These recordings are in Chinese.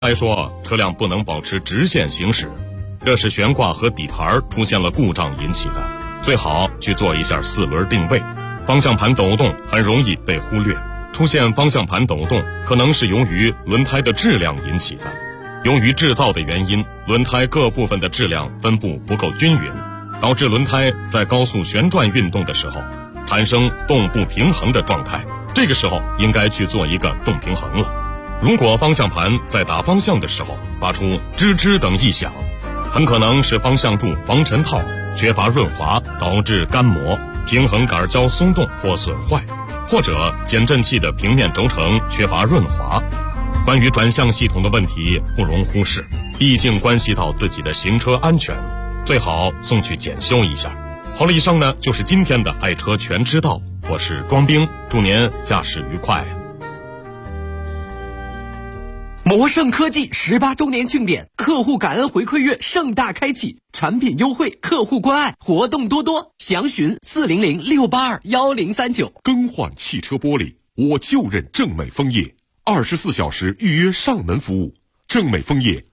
来说，车辆不能保持直线行驶，这是悬挂和底盘出现了故障引起的，最好去做一下四轮定位。方向盘抖动很容易被忽略，出现方向盘抖动可能是由于轮胎的质量引起的。由于制造的原因，轮胎各部分的质量分布不够均匀，导致轮胎在高速旋转运动的时候产生动不平衡的状态，这个时候应该去做一个动平衡了。如果方向盘在打方向的时候发出吱吱等异响，很可能是方向柱防尘套缺乏润滑，导致干磨、平衡杆胶松动或损坏，或者减震器的平面轴承缺乏润滑。关于转向系统的问题不容忽视，毕竟关系到自己的行车安全，最好送去检修一下。好了，以上呢就是今天的爱车全知道，我是庄兵，祝您驾驶愉快。 摩盛科技18周年庆典，客户感恩回馈月盛大开启，产品优惠，客户关爱，活动多多，详询400-682-1039。 更换汽车玻璃，我就认正美枫叶，24小时预约上门服务。正美枫叶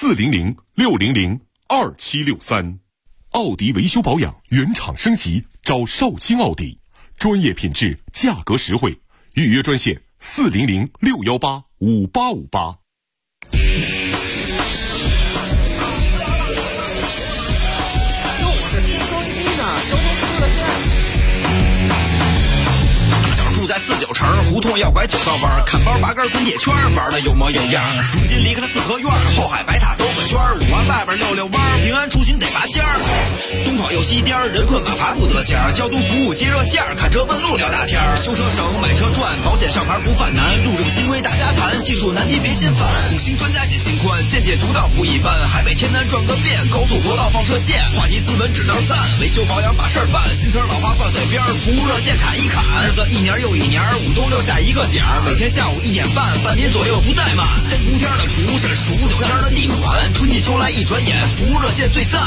400-600-2763。奥迪维修保养原厂升级，找少卿奥迪，专业品质，价格实惠。预约专线400-618-5858。 住在49城，胡同要拐9道弯，看包拔根滚铁圈，玩的有模有样。如今离开了四合院，后海白塔兜个圈，5环外边溜溜弯，平安出行得拔尖儿。东跑又西颠，人困马乏不得闲，交通服务接热线，看车问路聊大天。修车省，买车赚，保险上牌不犯难，路政新规大家谈，技术难题别心烦。5星专家解心宽，见解独到不一般，海北天南转个遍，高速国道放射线，话题斯文只能赞，维修保养把事儿办，新车老花挂嘴边，服务热线砍一砍，日子一年又一年，5冬6夏一个点儿，每天下午1点半，半年左右不怠慢。先伏天的服务是数9天的地暖，春季秋来一转眼，服务热线最赞。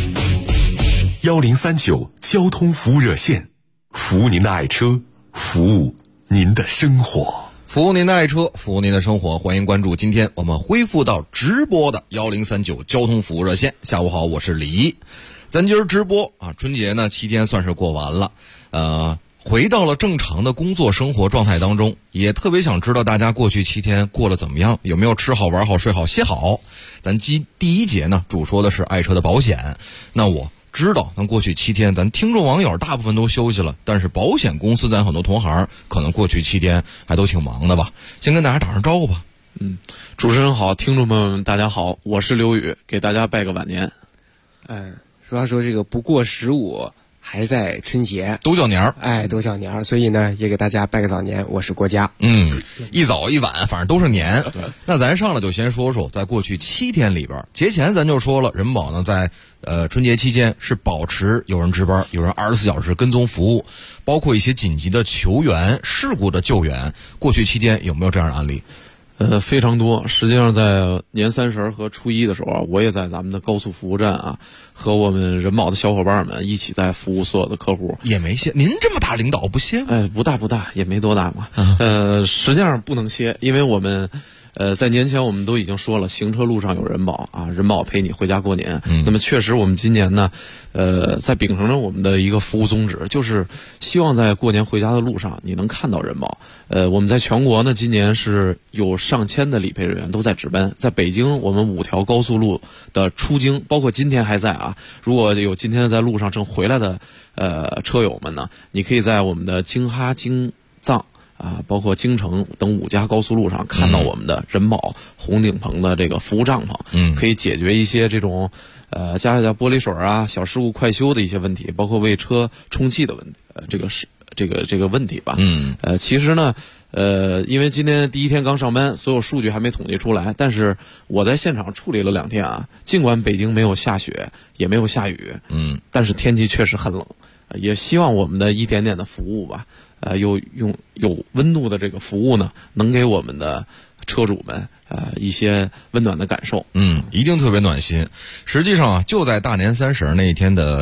1039交通服务热线，服务您的爱车，服务您的生活， 服务您的爱车，服务您的生活。欢迎关注今天我们恢复到直播的1039交通服务热线。下午好，我是李。咱今儿直播啊，春节呢7天算是过完了，回到了正常的工作生活状态当中，也特别想知道大家过去7天过得怎么样，有没有吃好玩好睡好歇好。咱第一节呢主说的是爱车的保险。那我知道咱过去7天咱听众网友大部分都休息了，但是保险公司咱很多同行可能过去7天还都挺忙的吧。先跟大家打声招呼吧。 主持人好，听众朋友们大家好，我是刘宇，给大家拜个晚年。 俗话说这个不过15还在春节， 都叫年儿， 都叫年儿，所以呢也给大家拜个早年。我是郭嘉。 一早一晚反正都是年。那咱上来就先说说在过去7天里边，节前咱就说了，人保呢在春节期间是保持有人值班，有人24小时跟踪服务，包括一些紧急的求援、事故的救援。过去7天有没有这样的案例？ 非常多。实际上在年30和初1的时候啊，我也在咱们的高速服务站啊，和我们人保的小伙伴们一起在服务所有的客户。 也没歇，您这么大领导不歇吗？ 不大，也没多大嘛。实际上不能歇，因为我们在年前我们都已经说了，行车路上有人保啊，人保陪你回家过年。那么确实我们今年呢在秉承着我们的一个服务宗旨，就是希望在过年回家的路上你能看到人保。我们在全国呢今年是有上千的理赔人员都在值班。在北京我们5条高速路的出京，包括今天还在啊，如果有今天在路上正回来的车友们呢，你可以在我们的京哈、京藏啊，包括京城等5家高速路上看到我们的人保红顶棚的这个服务帐篷，可以解决一些这种加玻璃水啊、小事故快修的一些问题，包括为车充气的问题，这个问题吧。其实呢，因为今天第1天刚上班，所有数据还没统计出来，但是我在现场处理了2天啊，尽管北京没有下雪，也没有下雨，但是天气确实很冷，也希望我们的一点点的服务吧。有温度的这个服务呢，能给我们的车主们一些温暖的感受。 一定特别暖心。实际上啊，就在大年30那一天的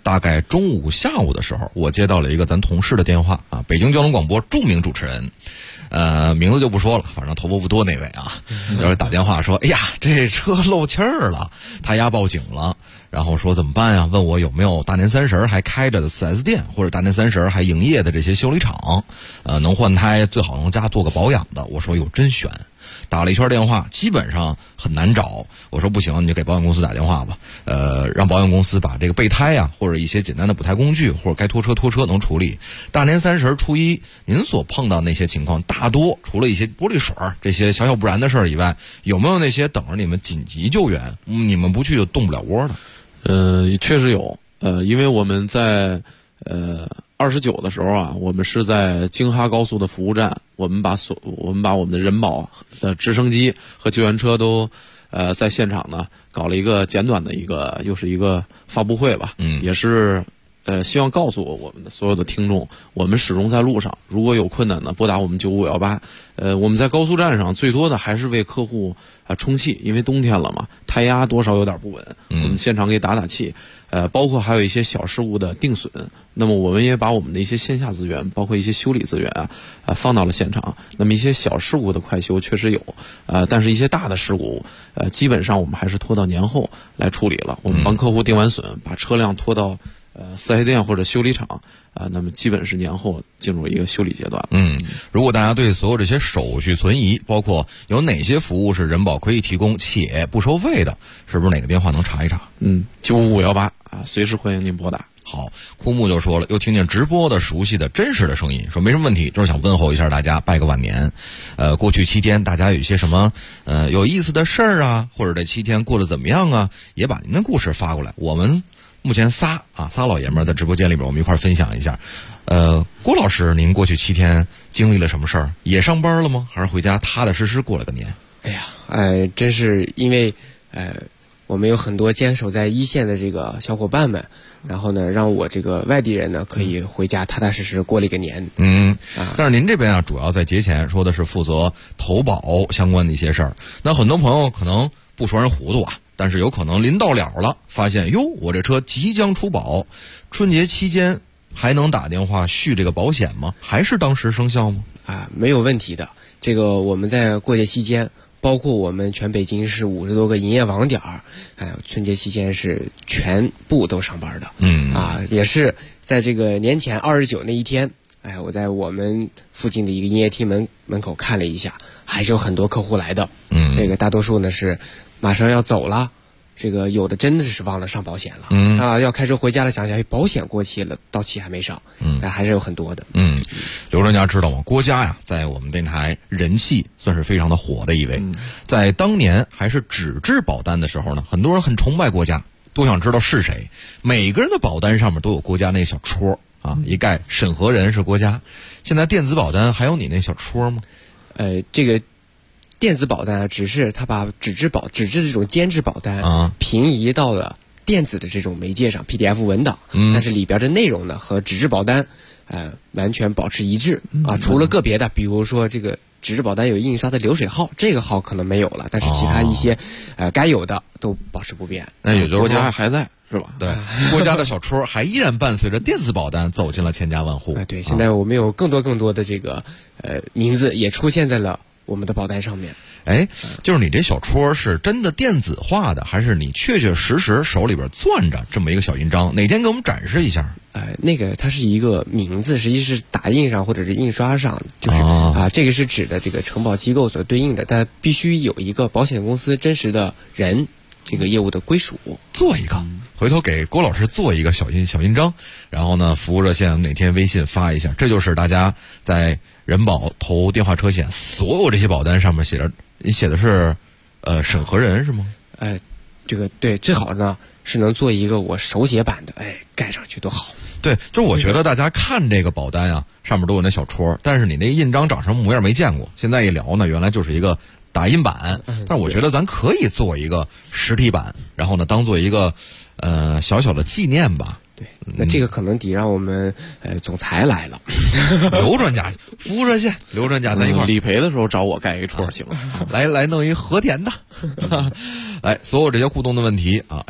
大概中午下午的时候，我接到了一个咱同事的电话啊，北京交通广播著名主持人，名字就不说了，反正头发不多那位啊，就是打电话说，哎呀，这车漏气儿了，他丫报警了，然后说怎么办呀？问我有没有大年30还开着的 4S 店，或者大年30还营业的这些修理厂，能换胎最好能家做个保养的。我说哟，真悬。打了一圈电话，基本上很难找。我说不行，你就给保险公司打电话吧，让保险公司把这个备胎啊，或者一些简单的补胎工具，或者该拖车能处理。大年30、初一，您所碰到那些情况，大多除了一些玻璃水这些小不然的事儿以外，有没有那些等着你们紧急救援，你们不去就动不了窝的？ 确实有。因为我们在29的时候啊，我们是在京哈高速的服务站，我们把我们的人保的直升机和救援车都在现场呢搞了一个简短的又是一个发布会吧，也是希望告诉我们的所有的听众，我们始终在路上，如果有困难呢，拨打我们9518。我们在高速站上最多的还是为客户充气，因为冬天了嘛，胎压多少有点不稳，我们现场给打气。包括还有一些小事故的定损，那么我们也把我们的一些线下资源，包括一些修理资源放到了现场。那么一些小事故的快修确实有，但是一些大的事故，基本上我们还是拖到年后来处理了。我们帮客户定完损，把车辆拖到4S 店或者修理厂，那么基本是年后进入一个修理阶段。 如果大家对所有这些手续存疑，包括有哪些服务是人保可以提供且不收费的，是不是哪个电话能查一查 ？95518随时欢迎您拨打。 好，枯木就说了，又听见直播的熟悉的真实的声音，说没什么问题，就是想问候一下大家，拜个晚年。过去7天大家有一些什么有意思的事儿啊，或者这7天过得怎么样啊，也把您的故事发过来。我们目前仨老爷们在直播间里边，我们一块分享一下。郭老师，您过去7天经历了什么事儿？也上班了吗？还是回家踏踏实实过了个年？ 哎呀，真是因为我们有很多坚守在一线的这个小伙伴们，然后呢，让我这个外地人呢可以回家踏踏实实过了一个年。 但是您这边主要在节前说的是负责投保相关的一些事儿。那很多朋友可能不说人糊涂但是有可能临到了，发现哟，我这车即将出保，春节期间还能打电话续这个保险吗？还是当时生效吗？ 没有问题的。这个我们在过节期间，包括我们全北京市50多个营业网点春节期间是全部都上班的。也是在这个年前29那一天，我在我们附近的一个营业厅门口看了一下，还是有很多客户来的。这个大多数呢是马上要走了，这个有的真的是忘了上保险了。要开车回家了，想想保险过期了，到期还没上。还是有很多的。 刘专家知道吗？郭嘉在我们电台人气算是非常的火的一位。在当年还是纸质保单的时候呢，很多人很崇拜郭嘉，都想知道是谁。每个人的保单上面都有郭嘉那小戳一概审核人是郭嘉。现在电子保单还有你那小戳吗？ 这个电子保单只是他把纸质这种监制保单平移到了电子的这种媒介上 PDF 文档，但是里边的内容呢和纸质保单完全保持一致除了个别的，比如说这个纸质保单有印刷的流水号，这个号可能没有了，但是其他一些该有的都保持不变。 那也就是国家还在是吧？ 对，郭嘉的小戳还依然伴随着电子保单走进了千家万户。 对，现在我们有更多的这个名字也出现在了我们的保单上面。 就是你这小戳是真的电子化的，还是你确实手里边攥着这么一个小印章？哪天给我们展示一下？ 那个它是一个名字，实际是打印上或者是印刷上，就是这个是指的这个承保机构所对应的，但必须有一个保险公司真实的人这个业务的归属。 做一个，回头给郭老师做一个小印章，然后呢，服务热线哪天微信发一下。这就是大家在人保投电话车险所有这些保单上面写的是审核人是吗？ 这个对，最好呢是能做一个我手写版的，盖上去多好。 对，就是我觉得大家看这个保单上面都有那小戳，但是你那印章长什么模样没见过。现在一聊呢，原来就是一个打印版，但是我觉得咱可以做一个实体版，然后呢当做一个小小的纪念吧。 对，那这个可能得让我们总裁来了。 刘专家，服务热线，刘专家，咱一块儿理赔的时候找我盖一戳行了。 来弄一和田的。来，所有这些互动的问题啊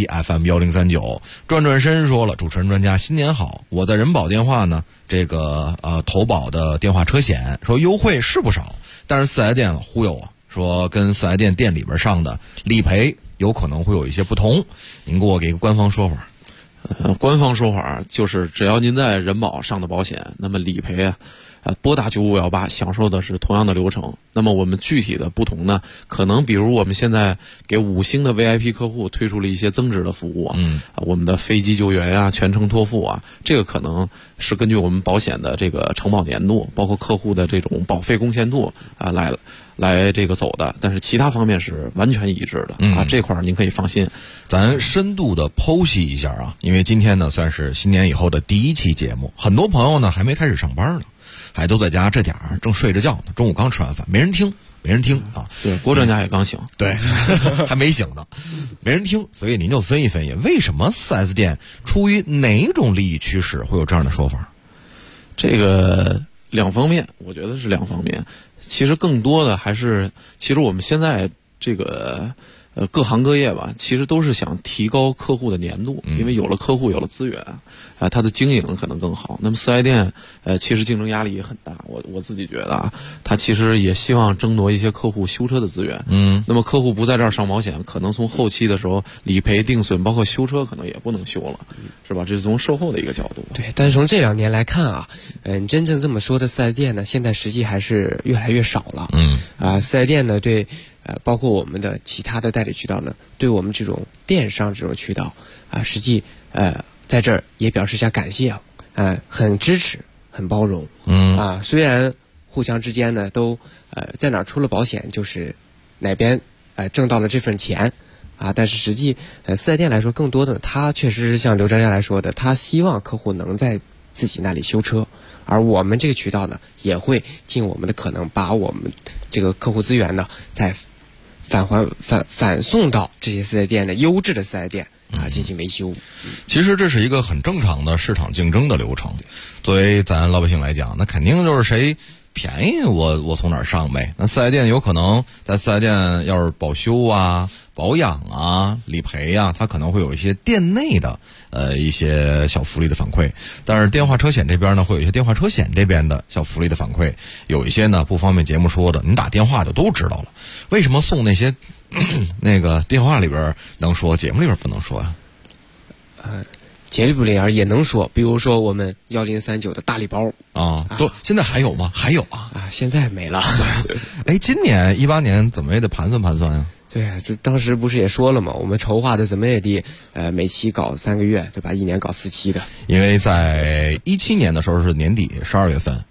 ，ACFM1039，转转身说了，主持人专家新年好，我在人保电话呢，这个投保的电话车险说优惠是不少，但是四 S 店忽悠我说跟四 S 店店里边上的理赔有可能会有一些不同，您给我给个官方说法。 官方说法就是只要您在人保上的保险，那么理赔拨打9518享受的是同样的流程。那么我们具体的不同呢，可能比如我们现在给5星的 VIP 客户推出了一些增值的服务我们的飞机救援啊，全程托付啊，这个可能是根据我们保险的这个承保年度，包括客户的这种保费贡献度来这个走的，但是其他方面是完全一致的这块您可以放心。 咱深度的剖析一下啊，因为今天呢算是新年以后的第一期节目，很多朋友呢还没开始上班呢，还都在家这点儿正睡着觉呢，中午刚吃完饭，没人听啊。 对，郭专家也刚醒， 对，还没醒呢，没人听，所以您就分析分析，为什么 4S 店出于哪种利益驱使会有这样的说法？ 这个两方面，我觉得是两方面。其实更多的还是，其实我们现在这个各行各业吧，其实都是想提高客户的粘度，因为有了客户，有了资源它的经营可能更好。那么4S店其实竞争压力也很大，我自己觉得它其实也希望争夺一些客户修车的资源。那么客户不在这儿上保险，可能从后期的时候理赔定损，包括修车可能也不能修了，是吧？这是从售后的一个角度。 对，但是从这2年来看啊，真正这么说的4S店呢，现在实际还是越来越少了。4S店呢对。包括我们的其他的代理渠道呢，对我们这种电商这种渠道实际在这儿也表示一下感谢很支持，很包容。虽然互相之间呢都在哪出了保险，就是哪边挣到了这份钱但是实际4S店来说，更多的他确实是像刘专家来说的，他希望客户能在自己那里修车。而我们这个渠道呢，也会尽我们的可能，把我们这个客户资源呢，再反送到这些4S店的优质的4S店进行维修。 其实这是一个很正常的市场竞争的流程。作为咱老百姓来讲，那肯定就是谁便宜我从哪儿上呗。那4S店有可能在4S店要是保修啊、保养啊、理赔啊，它可能会有一些店内的一些小福利的反馈，但是电话车险这边呢会有一些电话车险这边的小福利的反馈，有一些呢不方便节目说的，你打电话就都知道了。为什么送那些那个电话里边能说，节目里边不能说呀？ 节目里边也能说，比如说我们1039的大礼包都现在还有吗？还有现在没了。 哎，今年18年怎么也得盘算盘算呀。 对就当时不是也说了吗？我们筹划的怎么也得每期搞3个月，对吧？一年搞4期的。因为在17年的时候是年底12月份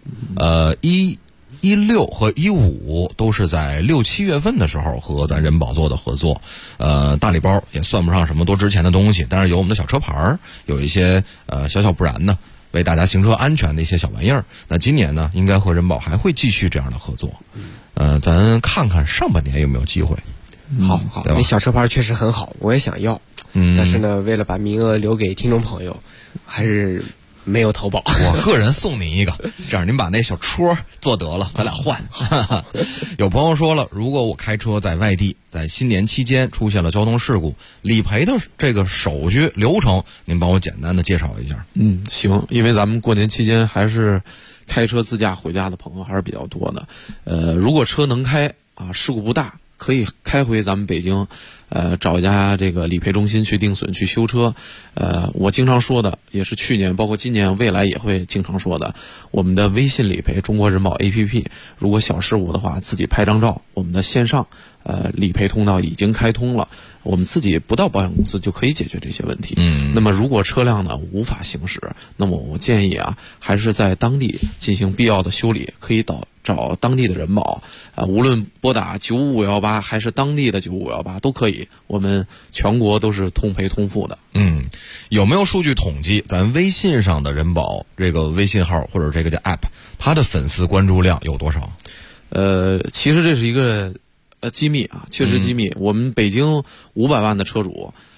16和15都是在6、7月份的时候和咱人保做的合作。大礼包也算不上什么多值钱的东西，但是有我们的小车牌，有一些小不然呢为大家行车安全的一些小玩意儿。那今年呢，应该和人保还会继续这样的合作。咱看看上半年有没有机会。 好，那小车牌确实很好，我也想要。但是呢，为了把名额留给听众朋友，还是没有投保。 我个人送您一个，这样您把那小戳做得了，咱俩换。有朋友说了，如果我开车在外地，在新年期间出现了交通事故，理赔的这个手续流程，您帮我简单的介绍一下。 行，因为咱们过年期间还是开车自驾回家的朋友还是比较多的。如果车能开事故不大，可以开回咱们北京，找一家这个理赔中心去定损去修车。我经常说的，也是去年包括今年未来也会经常说的，我们的微信理赔中国人保 APP， 如果小事故的话自己拍张照，我们的线上理赔通道已经开通了，我们自己不到保险公司就可以解决这些问题。那么如果车辆呢无法行驶，那么我建议还是在当地进行必要的修理，可以找当地的人保无论拨打95518还是当地的95518都可以，我们全国都是通赔通付的。 有没有数据统计咱微信上的人保这个微信号或者这个叫 app， 它的粉丝关注量有多少？ 其实这是一个机密确实机密。我们北京500万的车主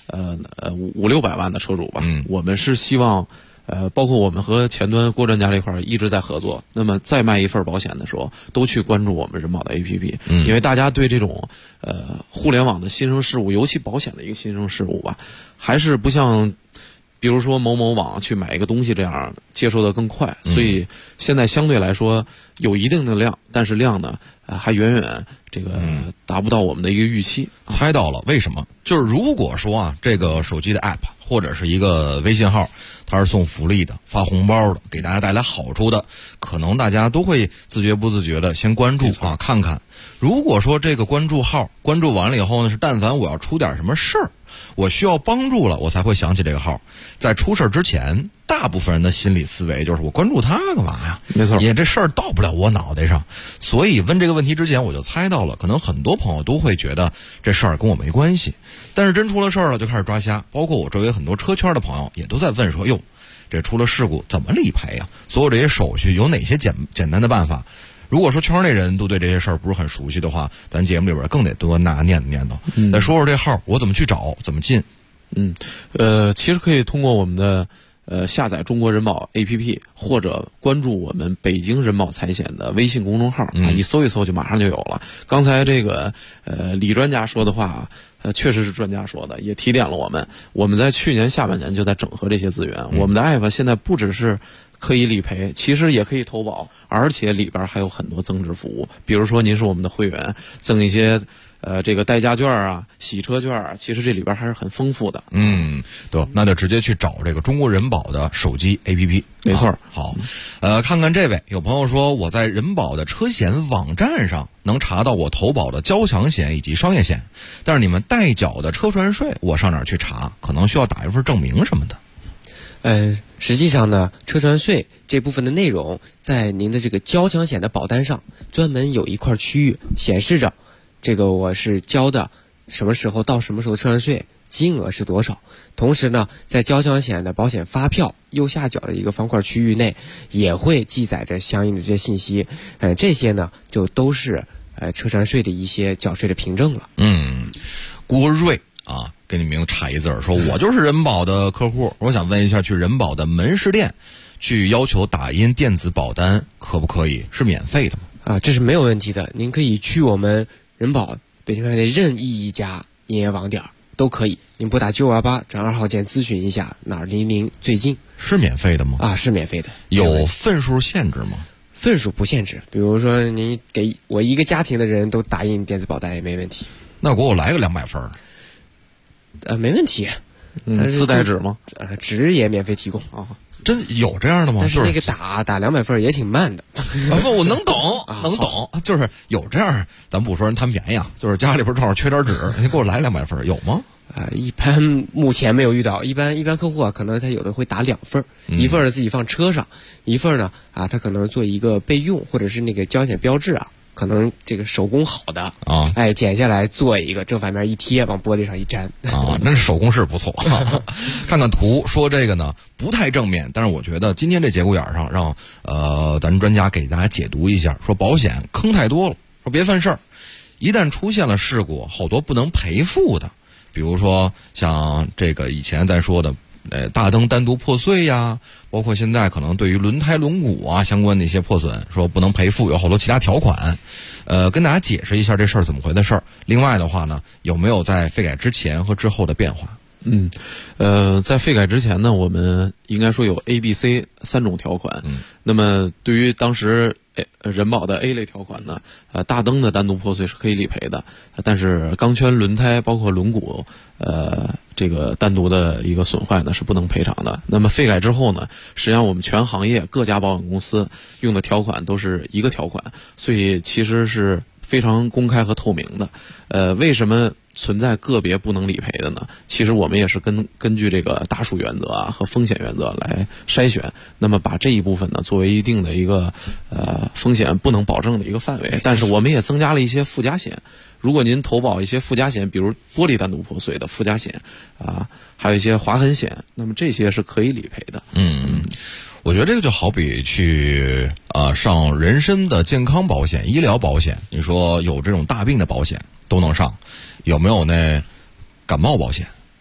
500-600万的车主吧，我们是希望。包括我们和前端郭专家这块一直在合作。那么再卖一份保险的时候，都去关注我们人保的 APP，因为大家对这种互联网的新生事物，尤其保险的一个新生事物吧，还是不像比如说某某网去买一个东西这样接受的更快。所以现在相对来说有一定的量，但是量呢还远远这个达不到我们的一个预期。 猜到了，为什么？就是如果说啊，这个手机的 app 或者是一个微信号，它是送福利的、发红包的、给大家带来好处的，可能大家都会自觉不自觉的先关注啊，看看。如果说这个关注号关注完了以后呢，是但凡我要出点什么事儿，我需要帮助了，我才会想起这个号。在出事之前，大部分人的心理思维就是我关注他干嘛呀？ 没错， 也这事儿到不了我脑袋上。所以问这个问题之前，我就猜到了，可能很多朋友都会觉得这事儿跟我没关系。但是真出了事儿了，就开始抓瞎。包括我周围很多车圈的朋友也都在问说：“哟，这出了事故怎么理赔呀？所有这些手续有哪些简单的办法？”如果说圈内人都对这些事儿不是很熟悉的话，咱节目里边更得多念叨。再说说这号我怎么去找，怎么进？ 其实可以通过我们的下载中国人保 APP， 或者关注我们北京人保财险的微信公众号啊，一搜一搜就马上就有了。刚才这个李专家说的话，确实是专家说的，也提点了我们。我们在去年下半年就在整合这些资源，我们的 app 现在不只是可以理赔，其实也可以投保，而且里边还有很多增值服务。比如说您是我们的会员，赠一些这个代驾券啊、洗车券啊，其实这里边还是很丰富的。 对，那就直接去找这个中国人保的手机 APP。 没错。 好，看看这位有朋友说，我在人保的车险网站上能查到我投保的交强险以及商业险，但是你们代缴的车船税，我上哪儿去查？可能需要打一份证明什么的。 实际上呢，车船税这部分的内容在您的这个交强险的保单上专门有一块区域显示着，这个我是交的什么时候到什么时候车船税，金额是多少。同时呢，在交强险的保险发票右下角的一个方块区域内也会记载着相应的这些信息。这些呢就都是车船税的一些缴税的凭证了。 郭瑞啊，给你名插一字儿，说我就是人保的客户，我想问一下，去人保的门市店去要求打印电子保单可不可以？是免费的吗？ 这是没有问题的。您可以去我们人保北京市内任意一家营业网点都可以，您拨打928转2号键咨询一下哪儿离您最近。 是免费的吗？ 是免费的。 有份数限制吗？ 份数不限制，比如说您给我一个家庭的人都打印电子保单也没问题。 那给我来个200份。 没问题。 自带纸吗？ 纸也免费提供啊。真有这样的吗？ 但是那个打200份也挺慢的。 不，我能懂，能懂，就是有这样，咱不说人贪便宜啊，就是家里边正好缺点纸，你给我来200份，有吗？ 一般目前没有遇到，一般客户可能他有的会打2份，一份自己放车上，一份呢他可能做一个备用，或者是那个交险标志可能这个手工好的剪下来做一个正反面一贴，往玻璃上一粘那是手工是不错。看看图，说这个呢不太正面，但是我觉得今天这节骨眼上让咱专家给大家解读一下，说保险坑太多了，说别犯事儿，一旦出现了事故，好多不能赔付的，比如说像这个以前咱说的大灯单独破碎呀，包括现在可能对于轮胎轮毂相关的一些破损，说不能赔付，有好多其他条款。跟大家解释一下这事儿怎么回的事儿。另外的话呢，有没有在费改之前和之后的变化？ 在费改之前呢，我们应该说有 A、B、C 3种条款。那么对于当时人保的 A 类条款呢，大灯的单独破碎是可以理赔的，但是钢圈、轮胎包括轮毂，这个单独的一个损坏呢是不能赔偿的。那么费改之后呢，实际上我们全行业各家保险公司用的条款都是一个条款，所以其实是非常公开和透明的。为什么存在个别不能理赔的呢？其实我们也是根据这个大数原则和风险原则来筛选，那么把这一部分呢作为一定的一个风险不能保证的一个范围。但是我们也增加了一些附加险，如果您投保一些附加险，比如玻璃单独破碎的附加险还有一些划痕险，那么这些是可以理赔的。 我觉得这个就好比去上人身的健康保险、医疗保险，你说有这种大病的保险都能上，有没有那感冒保险？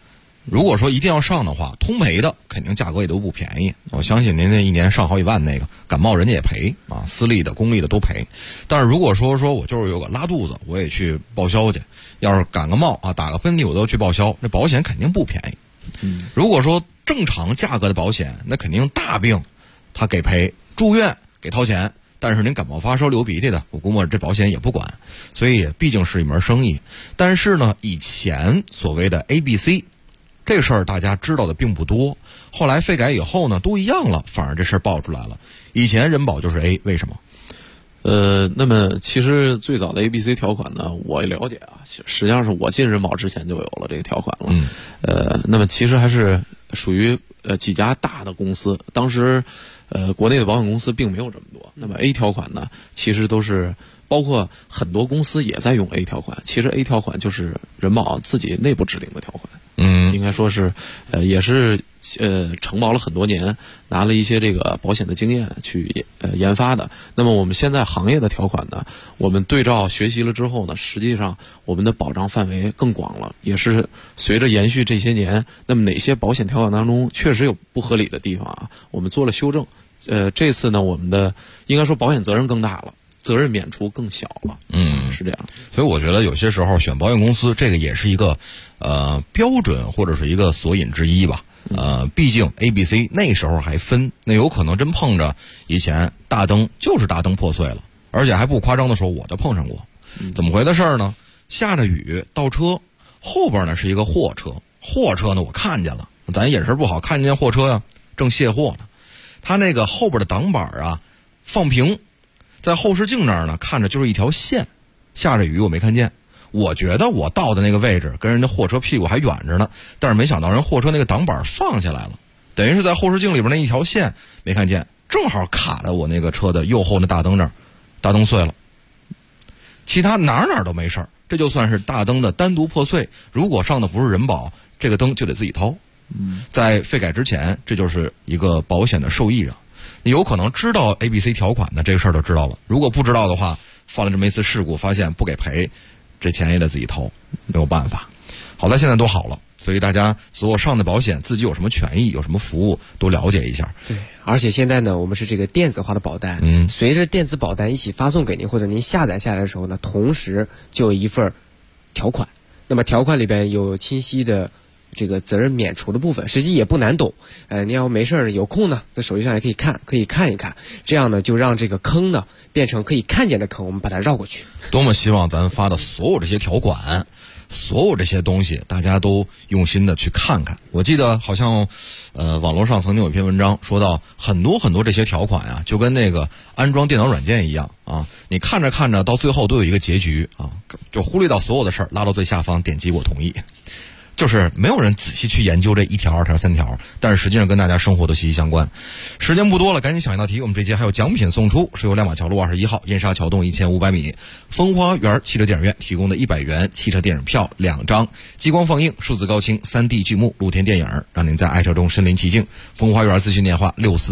如果说一定要上的话，通赔的肯定价格也都不便宜。我相信您那一年上好几万那个感冒人家也赔啊，私立的、公立的都赔。但是如果说我就是有个拉肚子，我也去报销去，要是感个冒啊、打个喷嚏我都去报销，那保险肯定不便宜。如果说正常价格的保险，那肯定大病他给赔，住院给掏钱。但是您感冒发烧流鼻涕的，我估摸这保险也不管，所以毕竟是一门生意。但是呢，以前所谓的 ABC 这事儿大家知道的并不多，后来费改以后呢，都一样了，反而这事儿爆出来了。以前人保就是 A， 为什么？ 那么其实最早的 ABC 条款呢，我也了解啊，实际上是我进人保之前就有了这个条款了。那么其实还是属于几家大的公司，当时国内的保险公司并没有这么多。那么 A 条款呢，其实都是包括很多公司也在用 A 条款。其实 A 条款就是人保自己内部制定的条款。应该说是也是承包了很多年，拿了一些这个保险的经验去研发的。那么我们现在行业的条款呢，我们对照学习了之后呢，实际上我们的保障范围更广了，也是随着延续这些年，那么哪些保险条款当中确实有不合理的地方啊，我们做了修正。这次呢，我们的应该说保险责任更大了，责任免除更小了。是这样。 所以我觉得有些时候选保险公司，这个也是一个标准或者是一个索引之一吧。毕竟 ABC 那时候还分，那有可能真碰着以前大灯就是大灯破碎了，而且还不夸张的说我就碰上过。怎么回的事儿呢？下着雨倒车，后边呢是一个货车，货车呢我看见了，咱眼神不好，看见货车呀正卸货呢，他那个后边的挡板啊放平，在后视镜那儿呢看着就是一条线，下着雨我没看见。我觉得我到的那个位置跟人家货车屁股还远着呢，但是没想到人货车那个挡板放下来了，等于是在后视镜里边那一条线没看见，正好卡在我那个车的右后那大灯那儿，大灯碎了。其他哪都没事儿，这就算是大灯的单独破碎，如果上的不是人保，这个灯就得自己掏。在费改之前，这就是一个保险的受益人。你有可能知道 ABC 条款的这个事儿就知道了，如果不知道的话，犯了这么一次事故，发现不给赔，这钱也得自己掏，没有办法。好在现在都好了，所以大家所有上的保险，自己有什么权益，有什么服务，都了解一下。 对，而且现在呢，我们是这个电子化的保单，随着电子保单一起发送给您，或者您下载下来的时候呢，同时就有一份条款。那么条款里边有清晰的这个责任免除的部分，实际也不难懂。你要没事有空呢，在手机上也可以看一看，这样呢就让这个坑呢变成可以看见的坑，我们把它绕过去。 多么希望咱发的所有这些条款，所有这些东西，大家都用心的去看看。我记得好像，网络上曾经有一篇文章说到，很多这些条款啊，就跟那个安装电脑软件一样啊，你看着看着，到最后都有一个结局啊，就忽略到所有的事儿，拉到最下方，点击我同意。就是没有人仔细去研究这1条、2条、3条，但是实际上跟大家生活都息息相关。时间不多了，赶紧想一道题。我们这节还有奖品送出，是由亮马桥路21号燕莎桥洞1500米风花园汽车电影院提供的100元汽车电影票2张，激光放映、数字高清、3D 剧目露天电影，让您在爱车中身临其境。风花园咨询电话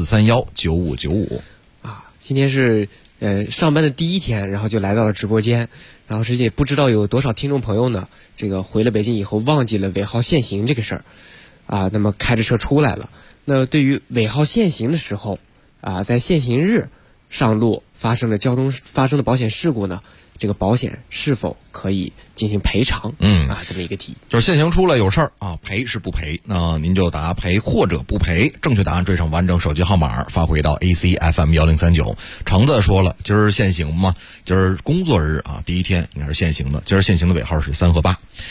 64319595 啊，今天是上班的第一天，然后就来到了直播间。然后实际也不知道有多少听众朋友呢，这个回了北京以后忘记了尾号限行这个事儿，啊，那么开着车出来了。那对于尾号限行的时候，啊，在限行日上路发生的保险事故呢，这个保险是否可以进行赔偿？这么一个题， 就是限行出来有事儿啊，赔是不赔？那您就答赔或者不赔。正确答案缀上完整手机号码，发回到 ACFM1039。橙子说了，今儿限行嘛，今儿工作日啊，第一天应该是限行的。今儿限行的尾号是3和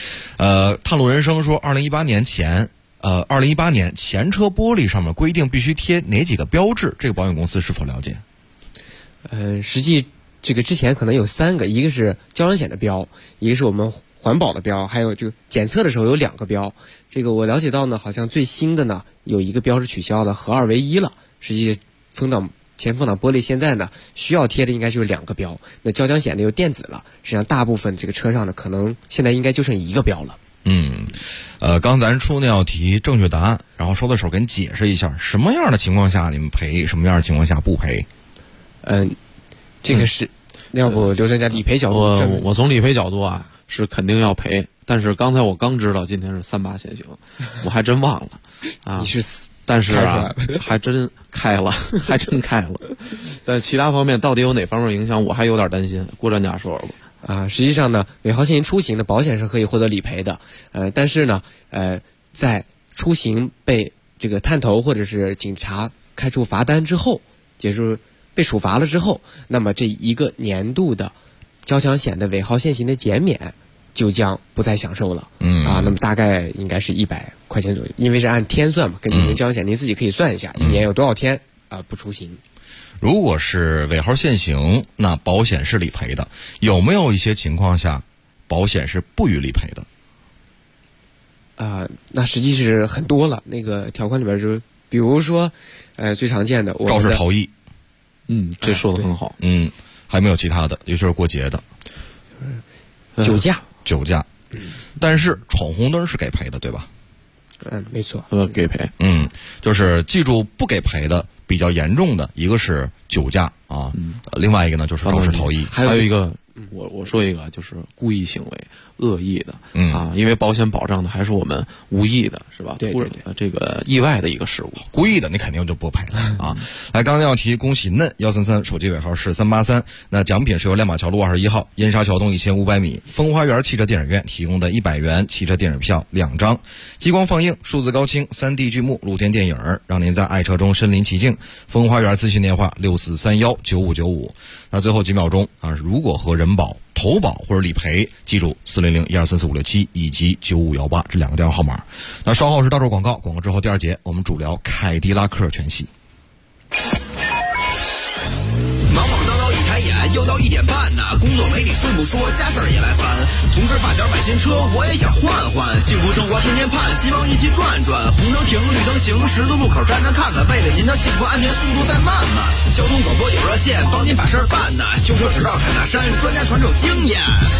8。探路人生说，2018年前车玻璃上面规定必须贴哪几个标志？这个保险公司是否了解？ 实际这个之前可能有3个，一个是交强险的标，一个是我们环保的标，还有就检测的时候有2个标。这个我了解到呢，好像最新的呢有一个标是取消了，合2为1了。实际前风挡玻璃现在呢需要贴的应该就是2个标，那交强险的又电子了。实际上大部分这个车上呢，可能现在应该就剩1个标了。 刚才咱出那道题正确答案，然后说的时候给你解释一下，什么样的情况下你们赔，什么样的情况下不赔？ 这个是，要不刘专家理赔角度， 我从理赔角度啊是肯定要赔。 但是刚才我刚知道今天是38限行，我还真忘了啊。 你是但是啊，还真开了，还真开了。但其他方面到底有哪方面影响，我还有点担心。郭专家说说吧。 实际上呢，尾号限行出行的保险是可以获得理赔的，但是呢，在出行被这个探头或者是警察开出罚单之后，也就是被处罚了之后，那么这一个年度的交强险的尾号限行的减免就将不再享受了。那么大概应该是100块钱左右，因为是按天算嘛，根据您交强险您自己可以算一下，一年有多少天不出行。 如果是尾号限行，那保险是理赔的。有没有一些情况下，保险是不予理赔的？ 那实际是很多了。那个条款里边就比如说，最常见的肇事逃逸。 这说的很好。 还没有其他的，尤其是过节的。 酒驾。 但是闯红灯是给赔的，对吧？ 没错。 给赔。 就是记住不给赔的比较严重的，一个是酒驾啊，另外一个呢就是肇事逃逸， 还有一个我说一个就是故意行为、恶意的因为保险保障的还是我们无意的，是吧？ 对， 这个意外的一个事故， 故意的你肯定就不赔了啊。来，刚才要提恭喜嫩133，手机尾号是383，那奖品是由亮马桥路21号燕莎桥东1500米风花园汽车电影院提供的100元汽车电影票2张，激光放映、数字高清、3D 剧目、露天电影，让您在爱车中身临其境。风花园咨询电话64319595。那最后几秒钟如果和人保投保或者理赔，记住400-1234567以及9518这2个电话号码。那稍后是到这广告之后第2节我们主聊凯迪拉克全系。 忙忙叨叨一抬眼，又到1点半呢，工作没你顺不说，家事儿也来烦。同事发小买新车，我也想换换，幸福生活天天盼，希望一起转转。红灯停，绿灯行，十字路口站站看看，为了您的幸福安全，速度再慢慢。交通广播有热线，帮您把事儿办呢。修车直到凯纳山，专家传授经验。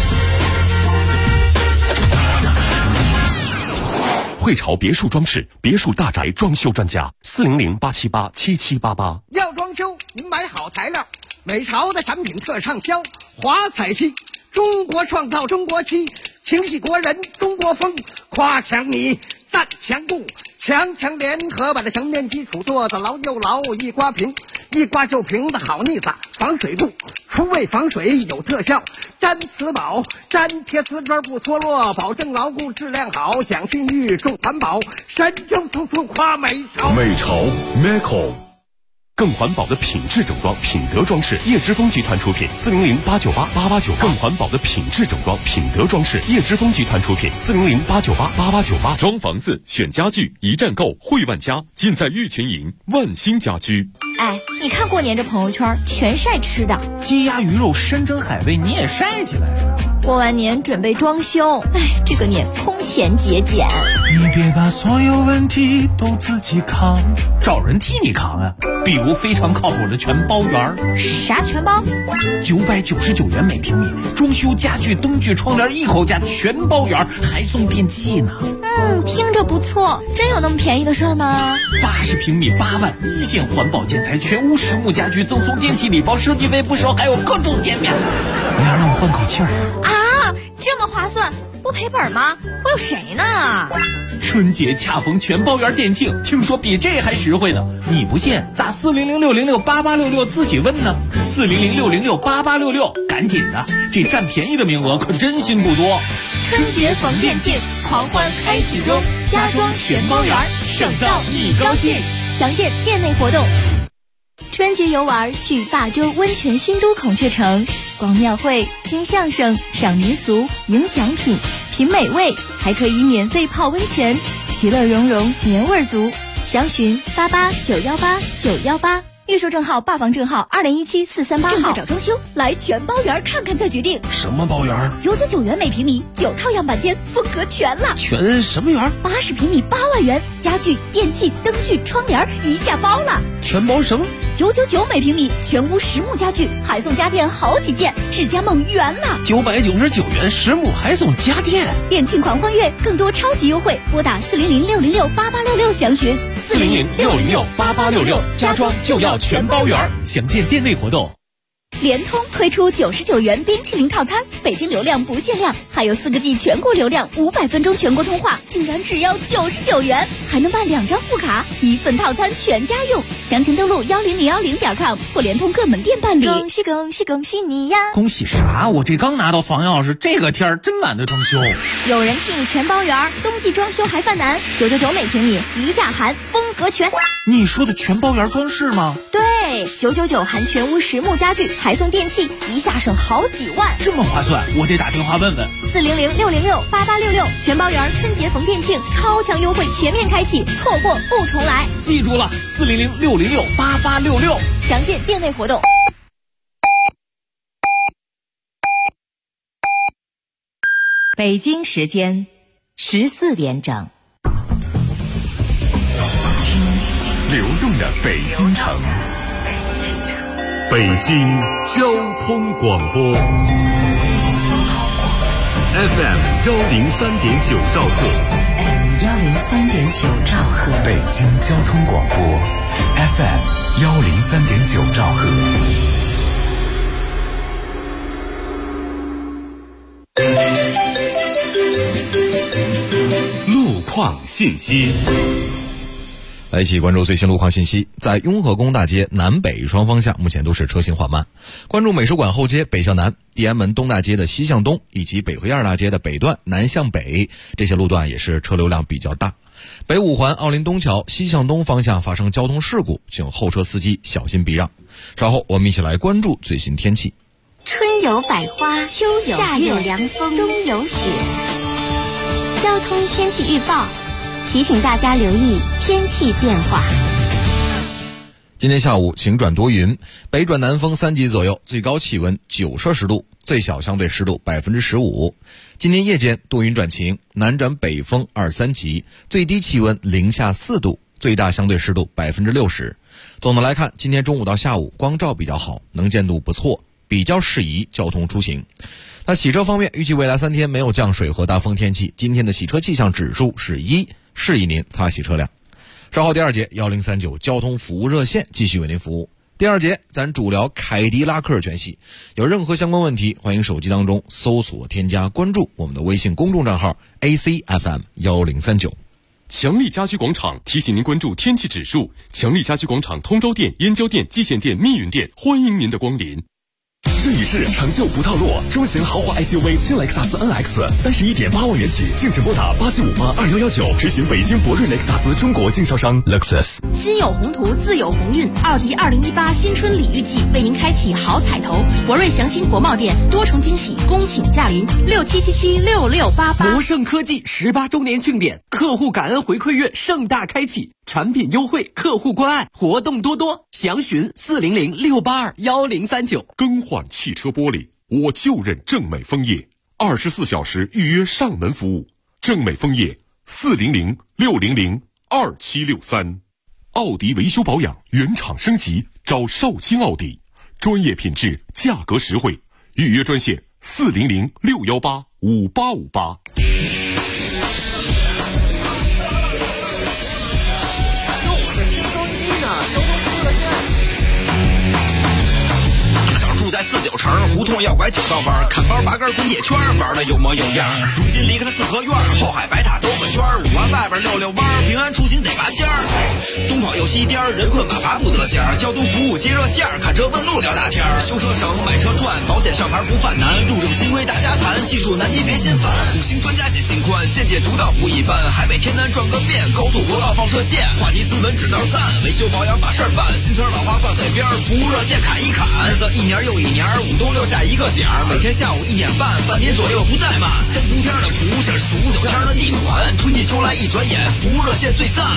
汇潮别墅装饰，别墅大宅装修专家，400-878-7788。 要装修，您买好材料，美潮的产品特畅销，华彩漆，中国创造中国漆，情系国人中国风，夸强你赞强固，强强联合把这成面基础做得牢又牢，一刮平，一刮就平的好腻子，防水布，除味防水有特效，粘瓷宝，粘贴瓷砖不脱落，保证牢固质量好，讲信誉重环保，神州处处夸美潮。 美潮 Meco。更环保的品质整装，品德装饰，叶之峰集团出品，400-898-8898。更环保的品质整装，品德装饰，叶之峰集团出品，400-898-8898。装房子选家具，一站购汇万家，尽在玉群营万兴家居。 哎，你看过年这朋友圈全晒吃的， 鸡鸭鱼肉山珍海味你也晒起来了。 过完年准备装修，哎，这个年空前节俭。 你别把所有问题都自己扛，找人替你扛啊。比如非常靠谱的全包园。 啥全包 ？999元每平米，装修家具、灯具、窗帘一口价，全包圆，还送电器呢。 听着不错，真有那么便宜的事儿吗 ？80平米8万，一线环保建材，全屋实木家居，赠送电器礼包，设计费不收，还有各种减免。哎呀，让我换口气儿啊！这么划算，不赔本吗？会有谁呢？ 春节恰逢全包圆店庆，听说比这还实惠呢。你不信，打400-606-8866自己问呢。400-606-8866，赶紧的，这占便宜的名额可真心不多。 春节逢店庆，狂欢开启中，家装全包圆，省到你高兴。详见店内活动。春节游玩去霸州温泉新都孔雀城，逛庙会、听相声、赏民俗、赢奖品、品美味，还可以免费泡温泉，其乐融融，年味足。详询88918918，预售证号、霸房证号2017-438号。正在找装修，来全包园看看再决定。 什么包园 ？999元每平米，9套样板间，风格全了。 全什么园 ？80平米8万元，家具、电器、灯具、窗帘一价包了。 全包什么 ？999每平米，全屋实木家具，还送家电好几件，智家梦圆了。 999元实木还送家电， 店庆狂欢月，更多超级优惠，拨打400-606-8866详询。 400-606-8866，家装就要全包圆，详见店内活动。 联通推出99元冰淇淋套餐，北京流量不限量，还有4个 G 全国流量，500分钟全国通话，竟然只要99元，还能办2张副卡，1份套餐全家用。详情登录10010.com 或联通各门店办理。恭喜恭喜恭喜你呀！ 恭喜啥？我这刚拿到房钥匙，这个天儿真懒得装修。 有人替你全包圆，冬季装修还犯难，999每平米一价含风格全。 你说的全包圆装饰吗？ 对，999含全屋实木家具，还送电器，一下省好几万， 这么划算，我得打电话问问。 400-606-8866，全包圆春节逢店庆，超强优惠全面开启，错过不重来。 记住了，400-606-8866， 详见店内活动。 北京时间14点整。 流动的北京城， 北京交通广播 FM 103.9兆赫， 103.9兆赫， 北京交通广播 FM 103.9兆赫。 路况信息。 来一起关注最新路况信息。在雍和宫大街南北双方向目前都是车行缓慢。关注美术馆后街北向南、地安门东大街的西向东以及北河沿大街的北段南向北，这些路段也是车流量比较大。北五环奥林东桥西向东方向发生交通事故，请后车司机小心避让。稍后我们一起来关注最新天气。 春有百花，秋有夏有凉风，冬有雪。交通天气预报提醒大家留意天气变化。 今天下午晴转多云，北转南风3级左右，最高气温9摄氏度，最小相对湿度15%。今天夜间多云转晴，南转北风2、3级，最低气温零下4度，最大相对湿度60%。总的来看，今天中午到下午光照比较好，能见度不错，比较适宜交通出行。那洗车方面，预计未来3天没有降水和大风天气，今天的洗车气象指数是1，适宜您擦洗车辆。稍后第二节1039交通服务热线继续为您服务。第二节咱主聊凯迪拉克全系，有任何相关问题，欢迎手机当中搜索添加关注我们的微信公众账号 ACFM1039。 强力家居广场提醒您关注天气指数。强力家居广场通州店、燕郊店、蓟县店、密云店，欢迎您的光临。 试一试，成就不套路。中型豪华 SUV 新雷克萨斯 NX 31.8万元起，敬请拨打87582119，咨询北京博瑞雷克萨斯中国经销商 Lexus。 心有宏图，自有鸿运。奥迪2018新春礼遇季为您开启好彩头，博瑞祥鑫国贸店多重惊喜恭请驾临，67776688。 魔盛科技18周年庆典，客户感恩回馈月盛大开启，产品优惠，客户关爱，活动多多，详询400-682-1039。 更换汽车玻璃，我就认正美枫叶，24小时预约上门服务。正美枫叶400-600-2763。奥迪维修保养原厂升级，找少卿奥迪，专业品质，价格实惠。预约专线400-618-5858。 住在49城，胡同要拐9道弯，看包拔根滚铁圈，玩的有模有样。如今离开了四合院，后海白塔兜个圈，5环外边溜弯，平安出行得拔尖儿。东跑又西颠，人困马乏不得闲。交通服务接热线，看车问路聊大天。修车省，买车赚，保险上牌不犯难。路政新规大家谈，技术难题别心烦。5星专家解心宽，见解独到不一般。海北天南转个遍，高速国道放射线，话题斯文指道赞，维修保养把事儿办。新村老花挂嘴边，服务热线砍一砍。1年又1年，5冬6夏一个点儿，每天下午1点半，半年左右不怠慢。3伏天的服务是数9天的地暖，春季秋来一转眼，服务热线最赞。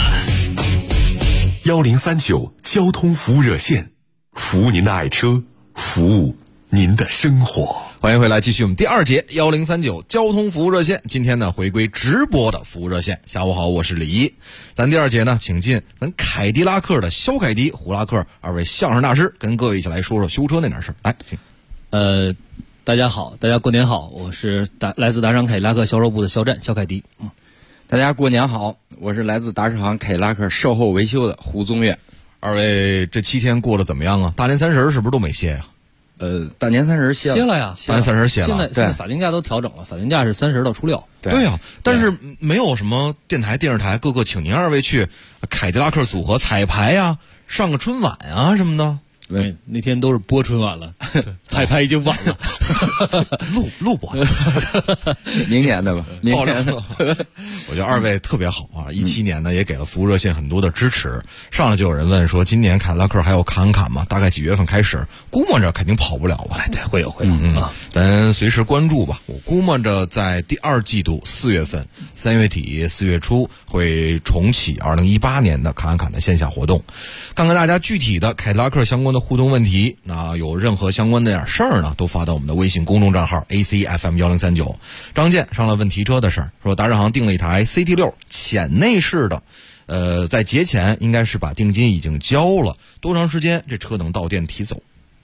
1039交通服务热线，服务您的爱车，服务您的生活。 欢迎回来，继续我们第二节1039交通服务热线。今天呢，回归直播的服务热线。下午好，我是李一。咱第二节呢，请进咱凯迪拉克的肖凯迪、胡拉克2位相声大师，跟各位一起来说说修车那点事儿。来，请。 大家好，大家过年好，我是来自达商凯迪拉克销售部的肖战，肖凯迪。 大家过年好，我是来自达世行凯迪拉克售后维修的胡宗岳。 2位这7天过得怎么样啊？大年30是不是都没歇呀？ 大年30 歇了呀， 大年30歇了。 现在法定假都调整了，法定假是30到初6。 对呀，但是没有什么电台、电视台各个请您二位去凯迪拉克组合彩排呀，上个春晚啊什么的。 那天都是播春晚了，彩排已经晚了， 录播， 明年的吧，明年的。 我觉得二位特别好啊！17年呢也给了服务热线很多的支持。上来就有人问说，今年凯迪拉克还有侃侃吗？大概几月份开始？估摸着肯定跑不了吧？ 对，会有啊， 咱随时关注吧。我估摸着在第2季度4月份，3月底4月初会重启2018年的侃侃的线下活动，看看大家具体的凯迪拉克相关的互动问题，那有任何相关的点事儿呢，都发到我们的微信公众账号 ACFM1039。张健上来问提车的事儿，说达人行订了一台 CT6 浅内饰的，在节前应该是把定金已经交了，多长时间这车能到店提走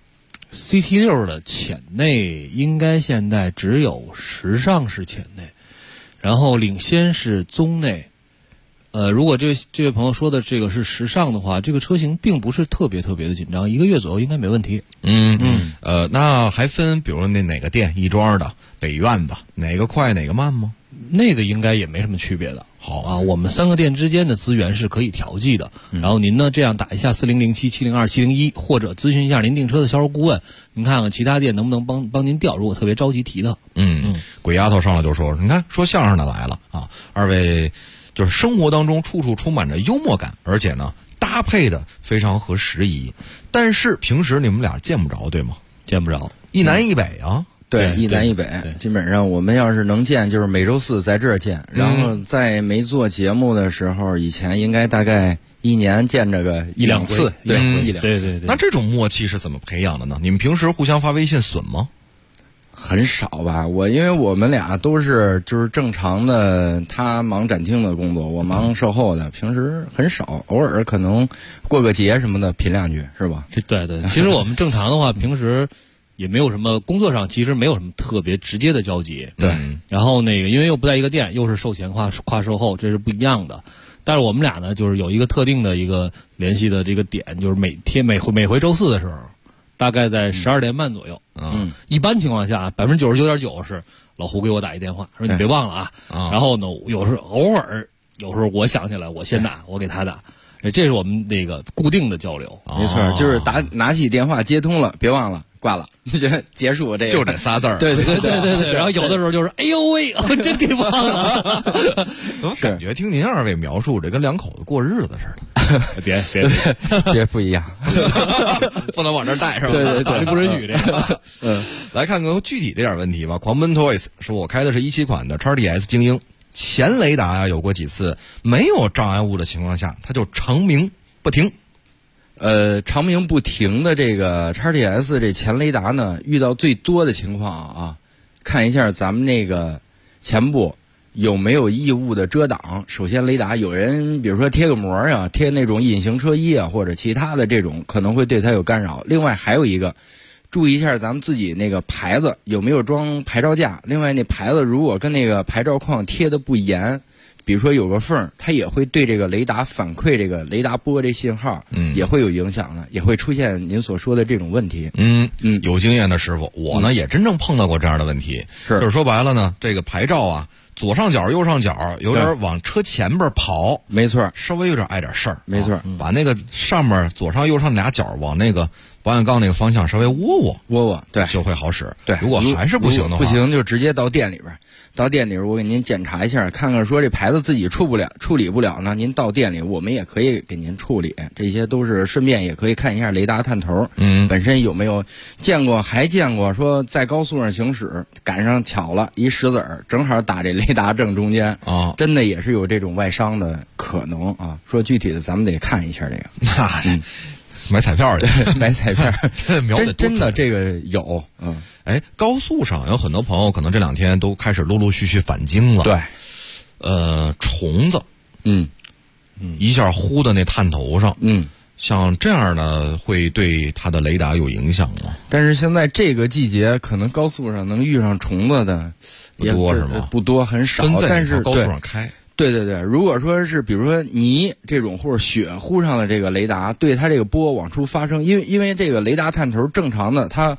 ？CT6 的浅内应该现在只有时尚是浅内，然后领先是棕内。如果这位朋友说的这个是时尚的话，这个车型并不是特别的紧张，1个月左右应该没问题。 那还分比如哪个店，亦庄的、北苑的，哪个快哪个慢吗？ 那个应该也没什么区别的。 好啊，我们3个店之间的资源是可以调剂的。然后您呢这样打一下4007-702-701，或者咨询一下您订车的销售顾问，您看看其他店能不能帮您调，如果特别着急提的。 鬼丫头上来就说，你看说相声的来了啊，二位就是生活当中处处充满着幽默感，而且呢搭配的非常合时宜。但是平时你们俩见不着，对吗？ 见不着， 一南一北啊。 对，一南一北，基本上我们要是能见，就是每周4在这儿见。然后在没做节目的时候，以前应该大概1年见着个1、2次，对，1、2次。 对。 那这种默契是怎么培养的呢？你们平时互相发微信损吗？ 很少吧，因为我们俩都是就是正常的，他忙展厅的工作，我忙售后的，平时很少，偶尔可能过个节什么的品2句，是吧？ 对，其实我们正常的话，平时也没有什么工作上其实没有什么特别直接的交集。 对， 然后因为又不在一个店，又是售前跨售后，这是不一样的。但是我们俩呢，就是有一个特定的一个联系的这个点，就是每回周4的时候，大概在12点半左右。一般情况下99.9%是老胡给我打一电话，说你别忘了啊。然后呢，有时候我想起来，我先打，我给他打。这是我们那个固定的交流。 没错，就是拿起电话接通了，别忘了挂了，结束这个， 就这仨字儿。 对。 然后有的时候就是哎呦喂，我真给忘了。 怎么感觉听您2位描述，这跟2口子过日子似的？ 别不一样， 不能往这带是吧？ 对，不允许这个。 来看看具体这点问题吧。狂奔 Toys 说，我开的是17款的 XTS 精英，前雷达有过几次没有障碍物的情况下，它就长鸣不停。 长鸣不停的这个 XTS 这前雷达呢，遇到最多的情况啊，看一下咱们那个前部有没有异物的遮挡。首先雷达有人比如说贴个膜啊，贴那种隐形车衣啊，或者其他的这种可能会对它有干扰。另外还有一个，注意一下咱们自己那个牌子有没有装牌照架。另外那牌子如果跟那个牌照框贴的不严，比如说有个缝，它也会对这个雷达反馈这个雷达波这信号，也会有影响的，也会出现您所说的这种问题。 有经验的师傅，我呢也真正碰到过这样的问题。就是说白了呢，这个牌照啊，左上角右上角有点往车前边跑， 没错， 稍微有点碍点事儿， 没错。 把那个上面左上右上俩角往那个保险杠那个方向稍微窝， 对， 就会好使。 对， 如果还是不行的话， 不行就直接到店里边。到店里我给您检查一下，看看说这牌子自己处理不了呢，您到店里我们也可以给您处理。这些都是顺便也可以看一下雷达探头，本身有没有见过说在高速上行驶，赶上巧了一石子儿正好打这雷达正中间啊， 真的也是有这种外伤的可能啊。说具体的咱们得看一下这个。 买彩票去， 买彩票，真的这个有。 高速上有很多朋友可能这2天都开始陆续返京了。 对， 虫子，一下呼到那探头上，像这样的会对它的雷达有影响吗？ 但是现在这个季节，可能高速上能遇上虫子的不多是吗？ 不多，很少。但是高速上开。 对，如果说是比如说泥这种或者雪呼上的这个雷达，对它这个波往出发生，因为这个雷达探头正常的它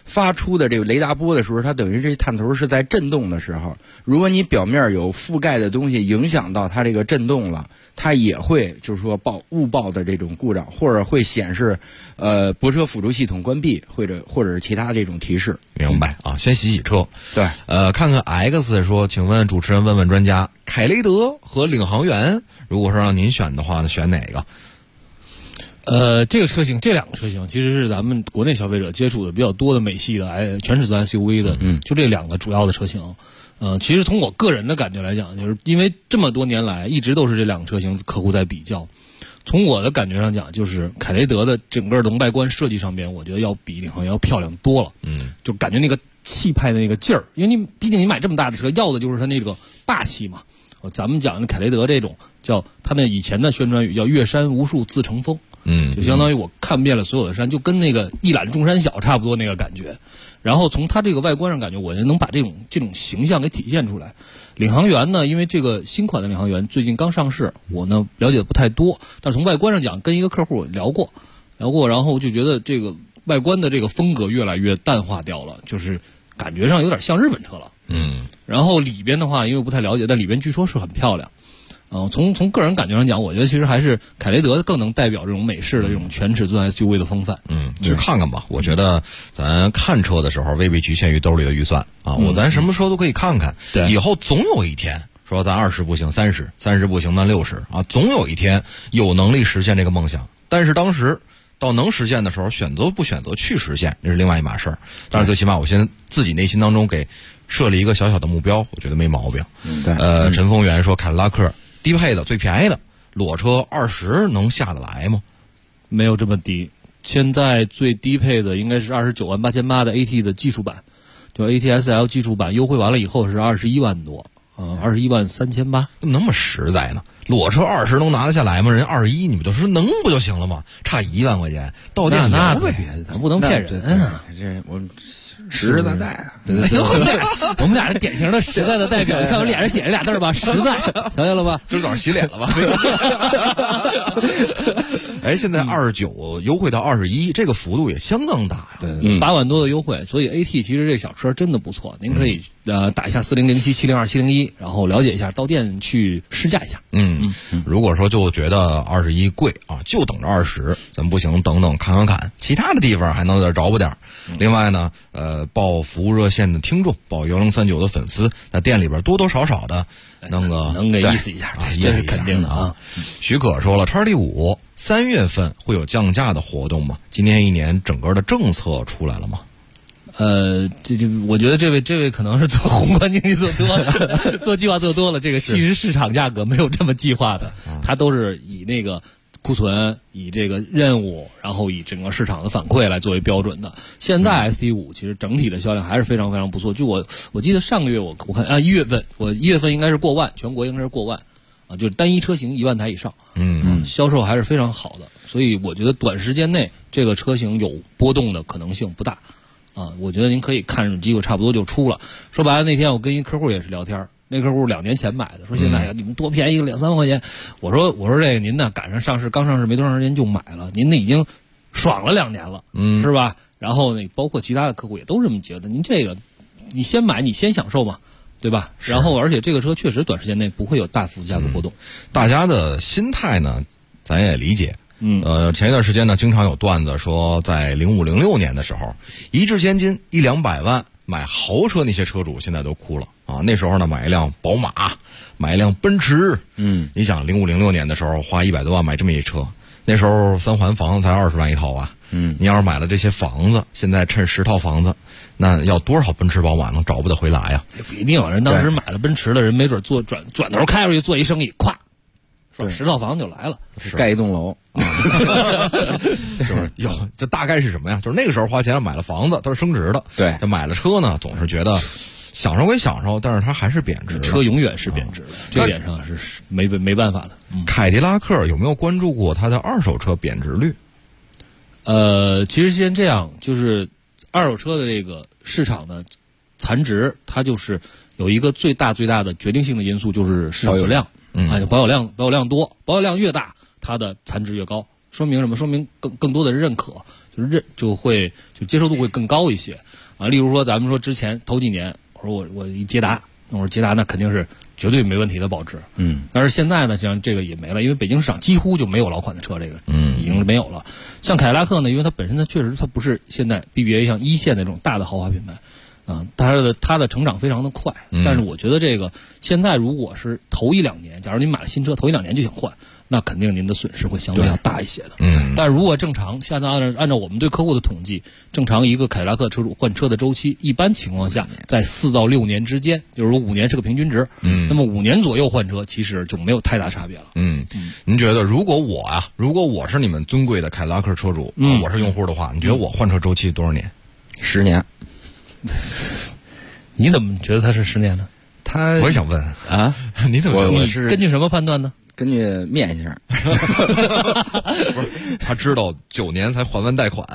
发出的这个雷达波的时候，它等于这探头是在震动的时候，如果你表面有覆盖的东西影响到它这个震动了，它也会就是说误报的这种故障，或者会显示泊车辅助系统关闭，或者是其他这种提示。 明白啊，先洗洗车。 对， 看看 X 说，请问主持人问问专家，凯雷德和领航员，如果说让您选的话呢，选哪个？ 这两个车型其实是咱们国内消费者接触的比较多的美系的全尺寸 SUV 的，就这两个主要的车型。其实从我个人的感觉来讲，就是因为这么多年来一直都是这两个车型客户在比较。从我的感觉上讲，就是凯雷德的整个的外观设计上边，我觉得要比领航员要漂亮多了。就感觉那个气派的那个劲儿，因为你毕竟你买这么大的车，要的就是它那个霸气嘛。咱们讲的凯雷德这种叫它那以前的宣传语叫越山无数自成峰。就相当于我看遍了所有的山，就跟那个一览众山小差不多那个感觉。然后从它这个外观上感觉，我就能把这种形象给体现出来。领航员呢，因为这个新款的领航员最近刚上市，我呢了解的不太多，但是从外观上讲，跟一个客户聊过，然后就觉得这个外观的这个风格越来越淡化掉了，就是感觉上有点像日本车了。然后里边的话，因为我不太了解，但里边据说是很漂亮。从个人感觉上讲，我觉得其实还是凯雷德更能代表这种美式的这种全尺寸 SUV 的风范。 去看看吧。我觉得咱看车的时候未必局限于兜里的预算啊，咱什么车都可以看看。 对， 以后总有一天说咱20不行30不行咱60啊，总有一天有能力实现这个梦想。但是当时到能实现的时候，选择不选择去实现，这是另外一码事儿。但是最起码我先自己内心当中给设立一个小小的目标，我觉得没毛病。 对， 陈丰源说凯迪拉克低配的最便宜的裸车20能下得来吗？ 没有这么低，现在最低配的应该是298800的 AT 的技术版，就 ATSL 技术版优惠完了以后是21万多，213800， 那么实在呢？裸车20能拿得下来吗？人21你不就说能不就行了吗？差1万块钱到店那可别，咱不能骗人啊！ 这我实实在在的， 对，我们俩是典型的实在的代表。你看我脸上写着俩字吧，实在，瞧见了吧？ 今儿早上洗脸了吧？哎，现在29优惠到21，这个幅度也相当大呀。 对，8万多的优惠，所以 AT 其实这小车真的不错。您可以打一下4007-702-701，然后了解一下，到店去试驾一下。 如果说就觉得21贵啊，就等着20，咱不行，等等看看，其他的地方还能再找补点。另外呢，报服务热线的听众，报1039的粉丝，那店里边多多少少的能给意思一下，这是肯定的啊。 许可说了，XT5 3月份会有降价的活动吗？今年一年整个的政策出来了吗？ 我觉得这位可能是做宏观经济做多了，做计划做多了。这个其实市场价格没有这么计划的，它都是以那个库存、以这个任务，然后以整个市场的反馈来作为标准的。现在 ST5 其实整体的销量还是非常非常不错。就我记得上个月我看1月份，我1月份应该是过万，全国应该是过万啊，就是单一车型1万台以上，销售还是非常好的。所以我觉得短时间内这个车型有波动的可能性不大。我觉得您可以看这种机会差不多就出了。说白了，那天我跟一客户也是聊天，那客户2年前买的，说现在呀你们多便宜个2-3万块钱。我说这个您呢赶上上市刚上市没多长时间就买了，您呢已经爽了2年了，是吧？然后包括其他的客户也都这么觉得，您这个你先买你先享受嘛，对吧？然后而且这个车确实短时间内不会有大幅价格波动。 大家的心态呢，咱也理解。前一段时间呢，经常有段子说，在05、06年的时候，一掷千金100-200万买豪车，那些车主现在都哭了啊！那时候呢，买一辆宝马，买一辆奔驰，你想05、06年的时候花100多万买这么一车，那时候3环房子才20万一套啊！你要是买了这些房子，现在趁10套房子，那要多少奔驰宝马能找不得回来呀？ 也不一定，人当时买了奔驰的人，没准转头开出去做一生意，咵。10套房就来了， 盖一栋楼， 就是这大概是什么呀？就是那个时候花钱买了房子，它是升值的。 对， 买了车呢，总是觉得享受归享受，但是它还是贬值的。 车永远是贬值的，这点上是没办法的。 凯迪拉克有没有关注过它的二手车贬值率？ 其实先这样，就是二手车的这个市场呢，残值它就是有一个最大的决定性的因素，就是市场存量。保有量多，保有量越大，它的残值越高。说明什么？说明更多的人认可， 就接受度会更高一些啊。例如说，咱们说之前头几年，我说我一捷达，我说捷达那肯定是绝对没问题的保值，但是现在呢，像这个也没了，因为北京市场几乎就没有老款的车，这个已经没有了。像凯迪拉克呢，因为它本身确实它不是现在 BBA 像一线那种大的豪华品牌。它的成长非常的快，但是我觉得这个现在如果是头1-2年，假如您买了新车，头1-2年就想换，那肯定您的损失会相对要大一些的。但是如果正常，现在按照我们对客户的统计，正常一个凯迪拉克车主换车的周期，一般情况下在4到6年之间，就是说5年是个平均值。那么5年左右换车，其实就没有太大差别了。 您觉得如果我是你们尊贵的凯迪拉克车主，我是用户的话，你觉得我换车周期多少年 ？10年。 你怎么觉得他是10年呢？ 我也想问啊， 你怎么我是根据什么判断呢？ 根据面相。 不是，他知道9年才还完贷款，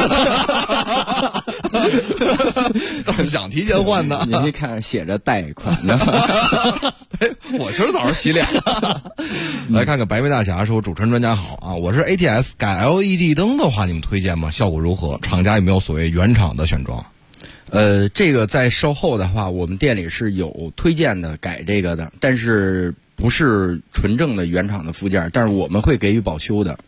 倒是想提前换的。 您一看写着贷款的， 我今儿早上洗脸。来看看白眉大侠说：“主持人专家好啊，我是 ATS 改 LED 灯的话，你们推荐吗？效果如何？厂家有没有所谓原厂的选装？” 这个在售后的话，我们店里是有推荐的改这个的，但是不是纯正的原厂的附件，但是我们会给予保修的。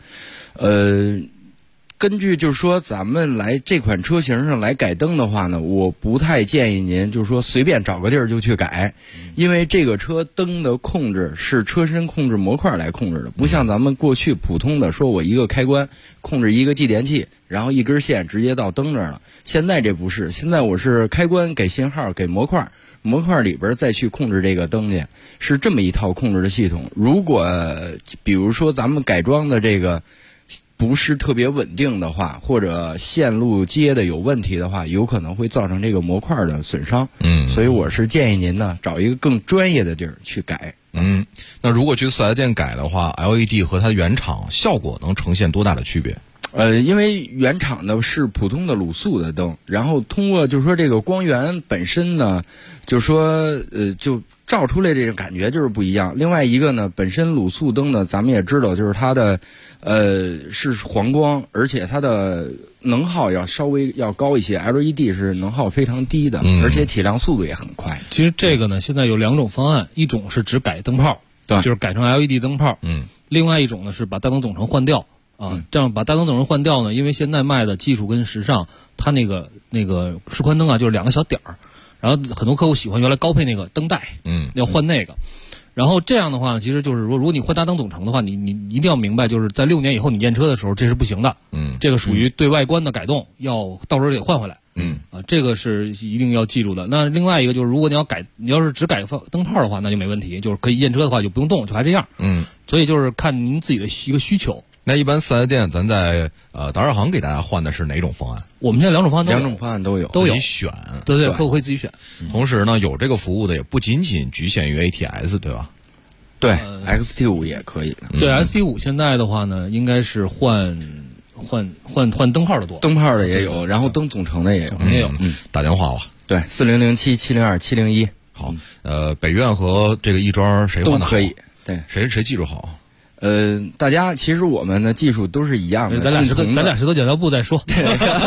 根据就是说咱们来这款车型上来改灯的话呢，我不太建议您就是说随便找个地儿就去改，因为这个车灯的控制是车身控制模块来控制的，不像咱们过去普通的说我一个开关控制一个继电器，然后一根线直接到灯这儿了。现在这不是，现在我是开关给信号给模块，模块里边再去控制这个灯去，是这么一套控制的系统。如果比如说咱们改装的这个不是特别稳定的话，或者线路接的有问题的话，有可能会造成这个模块的损伤。所以我是建议您呢找一个更专业的地儿去改。 那如果去4S店改的话 ，LED 和它原厂效果能呈现多大的区别？ 因为原厂的是普通的卤素的灯，然后通过就是说这个光源本身呢，就是说就照出来这个感觉就是不一样。另外一个呢，本身卤素灯呢，咱们也知道就是它的是黄光，而且它的能耗要稍微要高一些 ，LED 是能耗非常低的，而且起亮速度也很快。 其实这个呢，现在有2种方案，一种是只改灯泡， 对， 就是改成 LED 灯泡，另外一种呢是把大灯总成换掉。这样把大灯总成换掉呢，因为现在卖的技术跟时尚，它那个示宽灯啊，就是2个小点儿，然后很多客户喜欢原来高配那个灯带，要换那个。然后这样的话，其实就是说，如果你换大灯总成的话，你一定要明白，就是在6年以后你验车的时候，这是不行的。这个属于对外观的改动，要到时候得换回来。这个是一定要记住的。那另外一个就是，如果你要是只改灯泡的话，那就没问题，就是可以验车的话就不用动，就还这样。所以就是看您自己的一个需求。 那一般4S店咱在达尔行给大家换的是哪种方案？ 我们现在2种方案都有， 可以选。 对，客户可以自己选。 同时呢，有这个服务的也不仅仅局限于 ATS， 对吧？ 对，XT5 也可以。 对，XT5 现在的话呢，应该是换灯泡的多， 灯泡的也有，然后灯总成的也有。 打电话吧。 对，4007-702-701。 好，北苑和这个亦庄谁换的好？ 都可以。对， 谁技术好？ 大家其实我们的技术都是一样的， 咱俩石头剪刀布再说。 别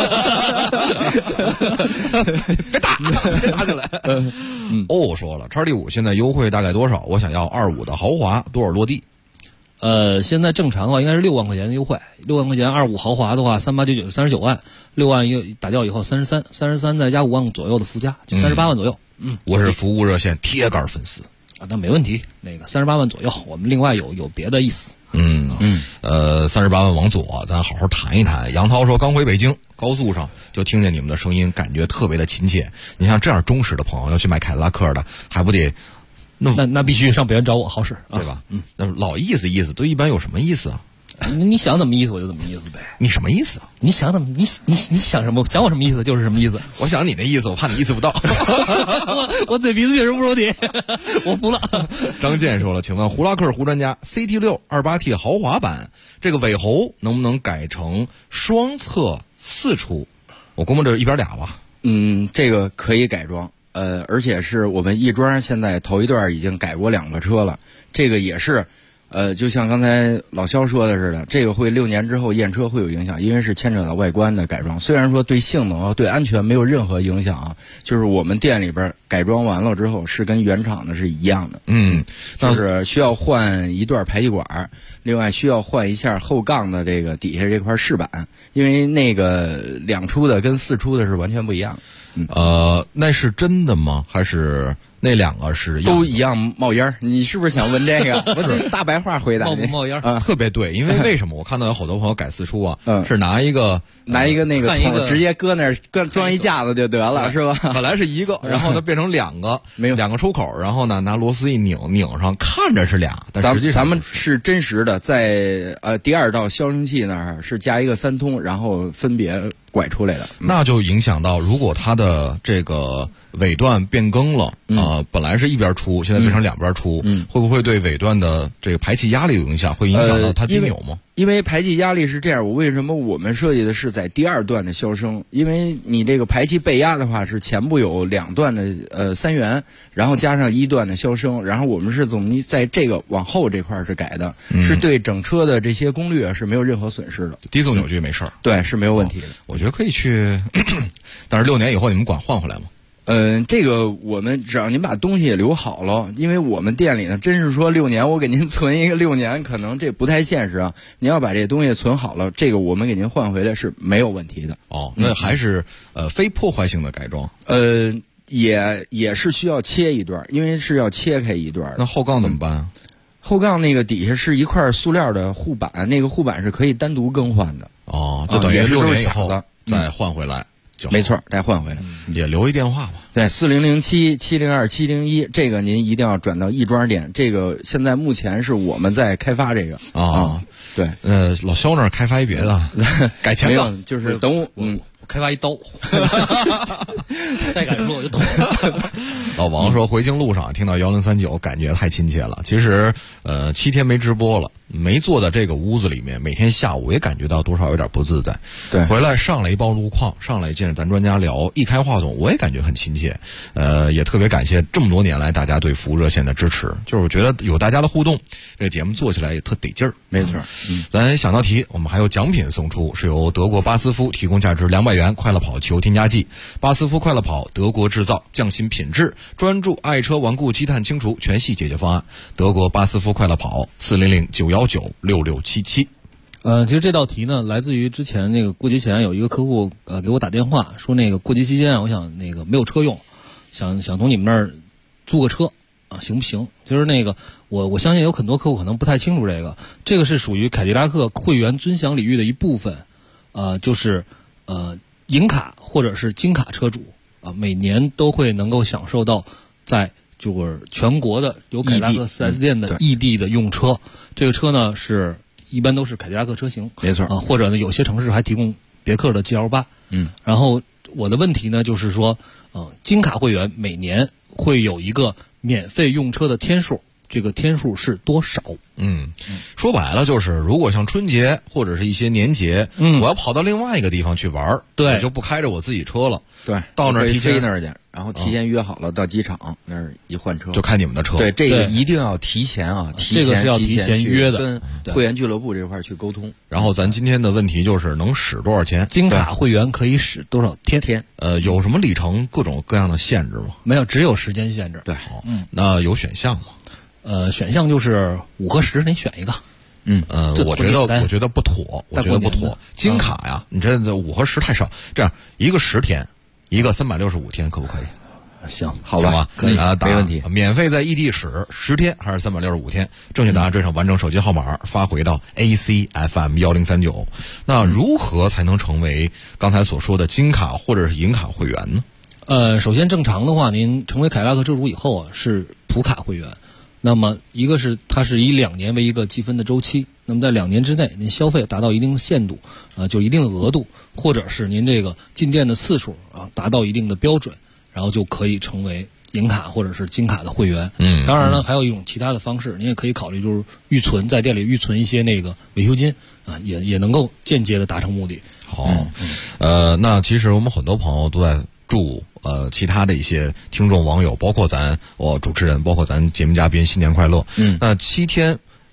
打起来。说了，XT5现在优惠大概多少？我想要25的豪华，多少落地？ 现在正常的话应该是6万块钱的优惠，6万块钱25豪华的话3899是39万，6万又打掉以后33再加5万左右的附加，就38万左右。 我是服务热线铁杆粉丝。 那没问题，那个38万左右，我们另外有别的意思。 38万往左，咱好好谈一谈。杨涛说，刚回北京，高速上就听见你们的声音，感觉特别的亲切。你像这样忠实的朋友，要去买凯迪拉克的，还不得那必须上北苑找我，好使， 对吧？那老意思，都一般有什么意思啊？ 你想怎么意思我就怎么意思呗。 你什么意思啊？ 你想怎么你想什么？想我什么意思就是什么意思。 我想你那意思，我怕你意思不到。 我嘴皮子确实不如你，我服了。 张健说了，请问胡拉克胡专家 CT6 28T 豪华版这个尾喉能不能改成双侧4出？我估摸着1边俩吧。 这个可以改装。而且是我们亦庄现在头一段已经改过2个车了，这个也是就像刚才老肖说的似的，这个会6年之后验车会有影响，因为是牵扯到外观的改装。虽然说对性能、对安全没有任何影响啊，就是我们店里边改装完了之后是跟原厂的是一样的。就是需要换一段排气管，另外需要换一下后杠的这个底下这块饰板，因为那个2出的跟4出的是完全不一样的。 那是真的吗？还是那2个是都一样冒烟？你是不是想问这个？我这大白话回答你。 冒烟特别对，因为什么？我看到有好多朋友改4出啊，是拿一个那个桶直接搁那儿装一架子就得了，是吧？ 本来是一个，然后呢变成2个，没有2个出口，然后呢拿螺丝一拧上，看着是俩，但实际上咱们是真实的，在第2道消声器那儿是加一个3通，然后分别拐出来的。 那就影响到，如果它的这个尾段变更了，本来是一边出，现在变成2边出，会不会对尾段的这个排气压力有影响？会影响到它机扭吗？ 因为排气压力是这样，我为什么我们设计的是在第2段的消声？因为你这个排气背压的话是前部有2段的3元，然后加上1段的消声，然后我们是在这个往后这块是改的，是对整车的这些功率是没有任何损失的， 低速扭矩没事儿， 对，是没有问题的。 我觉得可以去，但是6年以后你们管换回来吗？ 这个我们只要您把东西也留好了，因为我们店里呢，真是说6年我给您存一个6年，可能这不太现实啊。您要把这东西存好了，这个我们给您换回来是没有问题的。 那还是非破坏性的改装。 也是需要切一段，因为是要切开一段。 那后杠怎么办啊？ 后杠那个底下是一块塑料的护板，那个护板是可以单独更换的。 就等于6年以后再换回来。 没错，再换回来， 也留一电话吧。 对，4007-702-701，这个您一定要转到亦庄店。这个现在目前是我们在开发这个对， 老肖那儿开发一别的，改前杠， 就是等我开发一刀，再敢说我就捅。 老王说回京路上听到1039，感觉太亲切了。其实7天没直播了，没坐在这个屋子里面，每天下午也感觉到多少有点不自在。 对， 回来上来一包路况，上来见着咱专家聊，一开话筒我也感觉很亲切。也特别感谢这么多年来大家对服务热线的支持，就是我觉得有大家的互动，这个节目做起来也特得劲儿。 没错， 咱想到题，我们还有奖品送出，是由德国巴斯夫提供价值200元快乐跑汽油添加剂。巴斯夫快乐跑，德国制造，匠心品质，专注爱车顽固积碳清除全系解决方案。德国巴斯夫快乐跑，400-919-6677。 其实这道题呢，来自于之前那个过节前有一个客户给我打电话说，那个过节期间我想那个没有车用，想从你们那儿租个车行不行？就是那个我相信有很多客户可能不太清楚这个是属于凯迪拉克会员尊享礼遇的一部分，就是银卡或者是金卡车主每年都会能够享受到在就是全国的有凯迪拉克 4S 店的异地的用车，这个车呢是一般都是凯迪拉克车型， 没错或者呢有些城市还提供别克的 GL8。然后我的问题呢就是说，金卡会员每年会有一个免费用车的天数，这个天数是多少？ 说白了就是，如果像春节或者是一些年节，我要跑到另外一个地方去玩， 对， 我就不开着我自己车了， 对， 到那儿提前飞那儿去，然后提前约好了到机场那儿一换车， 就开你们的车。 对，这个一定要提前这个是要提前约的， 跟会员俱乐部这块去沟通。 然后咱今天的问题就是能使多少钱？ 金卡会员可以使多少天？ 有什么里程各种各样的限制吗？ 没有，只有时间限制。 对， 那有选项吗？ 选项就是5和10，你选一个。 我觉得不妥，金卡呀，你这5和10太少，这样一个10天，一个365天，可不可以？ 行，好吧， 可以没问题。 免费在异地使10天还是365天？正确答案缀上完整手机号码发回到 ACFM1039。那如何才能成为刚才所说的金卡或者是银卡会员呢？ 首先正常的话，您成为凯迪拉克车主以后是普卡会员。那么一个是它是以2年为一个积分的周期，那么在2年之内您消费达到一定的限度就一定的额度，或者是您这个进店的次数达到一定的标准，然后就可以成为银卡或者是金卡的会员。当然呢还有一种其他的方式，您也可以考虑就是预存，在店里预存一些那个维修金也能够间接的达成目的。 那其实我们很多朋友都在祝其他的一些听众网友，包括主持人，包括咱节目嘉宾新年快乐。那7天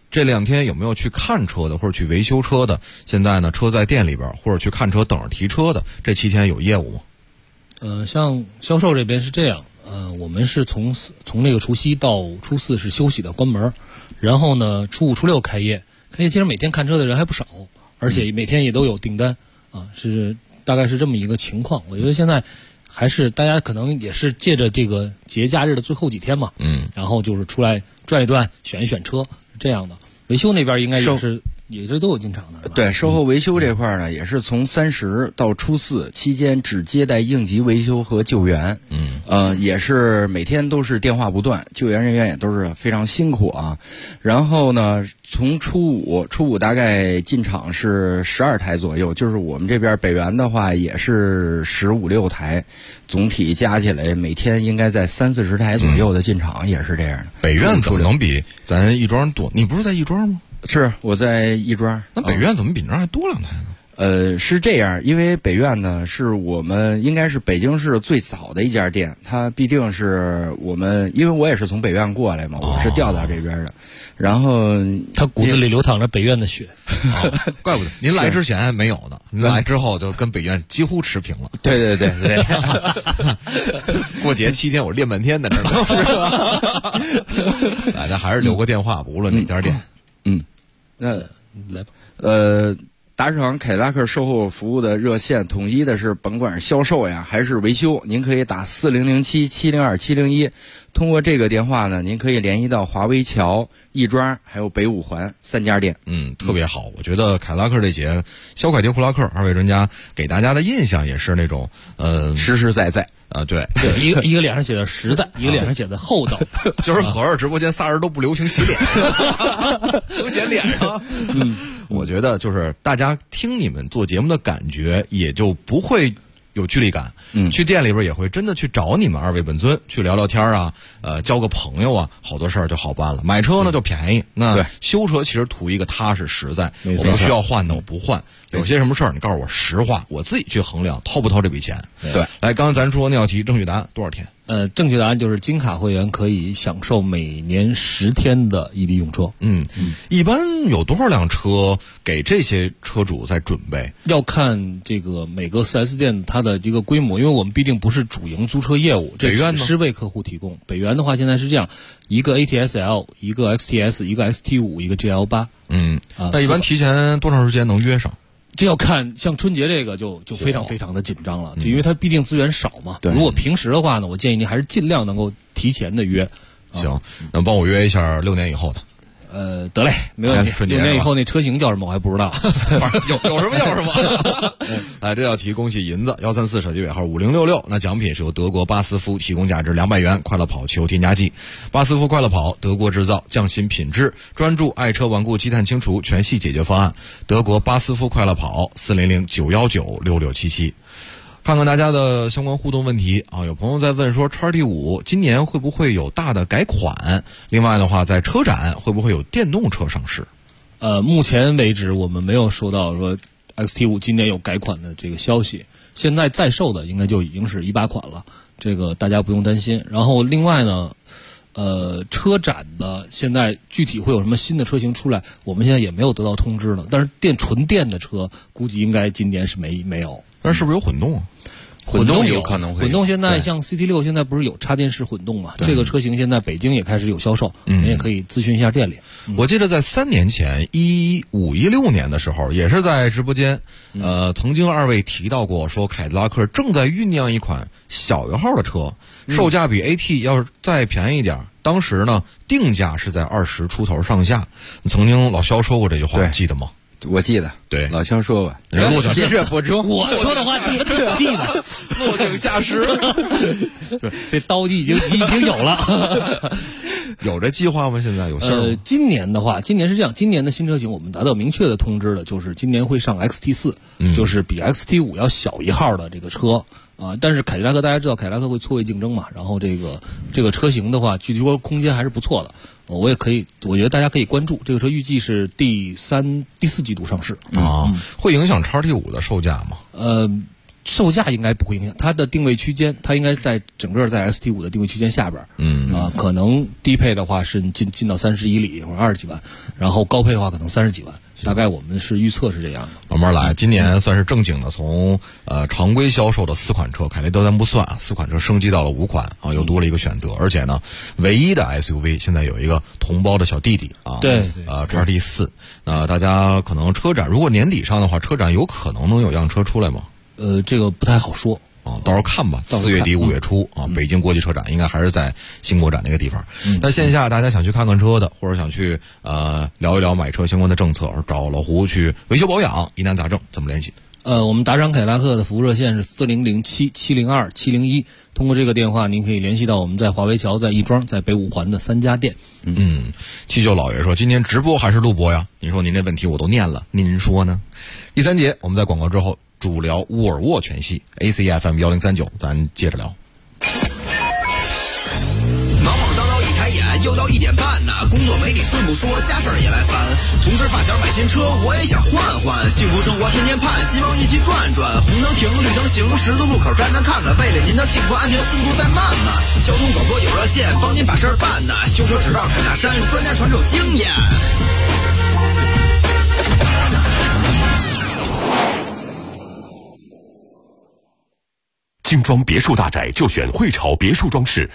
这2天有没有去看车的或者去维修车的？现在呢，车在店里边或者去看车等着提车的，这7天有业务吗？ 像销售这边是这样，我们是从那个除夕到初4是休息的关门，然后呢初5、初6开业。其实每天看车的人还不少，而且每天也都有订单啊，是大概是这么一个情况。我觉得现在还是大家可能也是借着这个节假日的最后几天嘛，然后就是出来转一转，选一选车，是这样的。维修那边应该也是都有进场的，是吧？ 对，售后维修这块呢，也是从30到初4期间只接待应急维修和救援。也是每天都是电话不断，救援人员也都是非常辛苦啊。然后呢，从初五大概进场是12台左右，就是我们这边北园的话也是15、16台，总体加起来每天应该在30、40台左右的进场，也是这样的。 北苑怎么能比咱亦庄多？你不是在亦庄吗？ 是，我在亦庄。 那北苑怎么比那儿还多2台呢？ 是这样，因为北苑呢是我们应该是北京市最早的一家店，它必定是我们，因为我也是从北苑过来嘛，我是调到这边的，然后他骨子里流淌着北苑的血， 怪不得您来之前没有呢，您来之后就跟北苑几乎持平了。 对， 过节7天我练半天的，知道吗？是吧？大家还是留个电话吧，无论哪家店。 那来吧。 打赏凯迪拉克售后服务的热线，统一的是甭管是销售呀还是维修，您可以打4007-702-701。通过这个电话呢，您可以联系到华威桥、亦庄还有北五环3家店。 特别好。我觉得凯迪拉克这节肖凯迪库拉克2位专家给大家的印象也是那种实实在在啊，对， 一个脸上写的实在，一个脸上写的厚道。 就是合着直播间仨人都不流行洗脸，都写脸上。我觉得就是大家听你们做节目的感觉也就不会有距离感。去店里边也会真的去找你们2位本尊去聊聊天啊，交个朋友啊，好多事儿就好办了。买车呢就便宜，那修车其实图一个踏实实在。我们需要换的我不换，有些什么事儿你告诉我实话，我自己去衡量掏不掏这笔钱。 对， 来，刚才咱说那道题正确答案多少天？ 正确答案就是金卡会员可以享受每年10天的异地用车。 一般有多少辆车给这些车主在准备？ 要看这个每个4S 店它的这个规模，因为我们毕竟不是主营租车业务，这只是为客户提供。北园的话现在是这样，一个 ATS-L， 一个 XTS， 一个 XT5， 一个 GL8。 那一般提前多长时间能约上？ 这要看，像春节这个就非常非常的紧张了，因为它毕竟资源少嘛。如果平时的话呢，我建议您还是尽量能够提前的约。 行，那帮我约一下6年以后的。 得嘞，没问题。6年以后那车型叫什么我还不知道， 有什么叫什么。哎，这道题恭喜银子134手机尾号5066，那奖品是由德国巴斯夫提供价值200元快乐跑汽油添加剂。巴斯夫快乐跑，德国制造，匠心品质，专注爱车顽固积碳清除全系解决方案。德国巴斯夫快乐跑，400-919-6677。看看大家的相关互动问题啊，有朋友在问说 XT5 今年会不会有大的改款？另外的话，在车展会不会有电动车上市？ 目前为止我们没有收到说 XT5 今年有改款的这个消息。现在在售的应该就已经是18款了，这个大家不用担心。然后另外呢，车展的现在具体会有什么新的车型出来，我们现在也没有得到通知呢。但是纯电的车估计应该今年是没有。 但是不是有混动啊？ 混动有可能会。 混动现在像 CT6 现在不是有插电式混动嘛？这个车型现在北京也开始有销售，您也可以咨询一下店里。 我记得在3年前15、16年的时候，也是在直播间，曾经2位提到过，说凯迪拉克正在酝酿一款小油耗的车，售价比 AT 要是再便宜一点。当时呢，定价是在20出头上下。曾经老肖说过这句话，记得吗？ 我记得， 对， 老肖说过， 今日补充，我说的话你们怎么记得？ 落井下石， 这刀已经有了。 有这计划吗？现在有信儿吗？ 今年的话，今年是这样，今年的新车型我们达到明确的通知了，就是今年会上 XT4，就是比 XT5 要小一号的这个车。但是凯迪拉克大家知道，凯迪拉克会错位竞争嘛，然后这个车型的话，据说空间还是不错的。我觉得大家可以关注这个车，预计是第4季度上市会影响 XT5 的售价吗？ 售价应该不会影响它的定位区间，它应该在整个在 ST5 的定位区间下边。可能低配的话是进到31里或者20几万，然后高配的话可能30几万。大概我们是预测是这样的， 慢慢来。今年算是正经的，从常规销售的4款车，凯雷都咱不算，4款车升级到了5款啊，又多了一个选择。而且呢，唯一的 SUV 现在有一个同胞的小弟弟啊， 对 ，XT4。大家可能车展，如果年底上的话，车展有可能能有样车出来吗？ 这个不太好说。 到时候看吧，4月底5月初啊，北京国际车展应该还是在新国展那个地方。但线下大家想去看看车的，或者想去聊一聊买车相关的政策，找老胡去维修保养，疑难杂症怎么联系？ 我们达商凯迪拉克的服务热线是4007-702-701，通过这个电话您可以联系到我们在华为桥、在亦庄、在北五环的3家店。 七舅老爷说今天直播还是录播呀？您说您这问题我都念了，您说呢？第3节我们在广告之后主聊沃尔沃全系 ACFM 1039，咱接着聊。 忙忙叨叨一抬眼，又到1点半呢。工作没你顺不说，家事儿也来烦。同事发小买新车，我也想换换。幸福生活天天盼，希望一起转转。红灯停，绿灯行，十字路口站站看看。为了您的幸福安全，速度再慢慢。交通广播有热线，帮您把事儿办呢。修车指导开大山，专家传授经验。 精装别墅大宅就选汇潮别墅装饰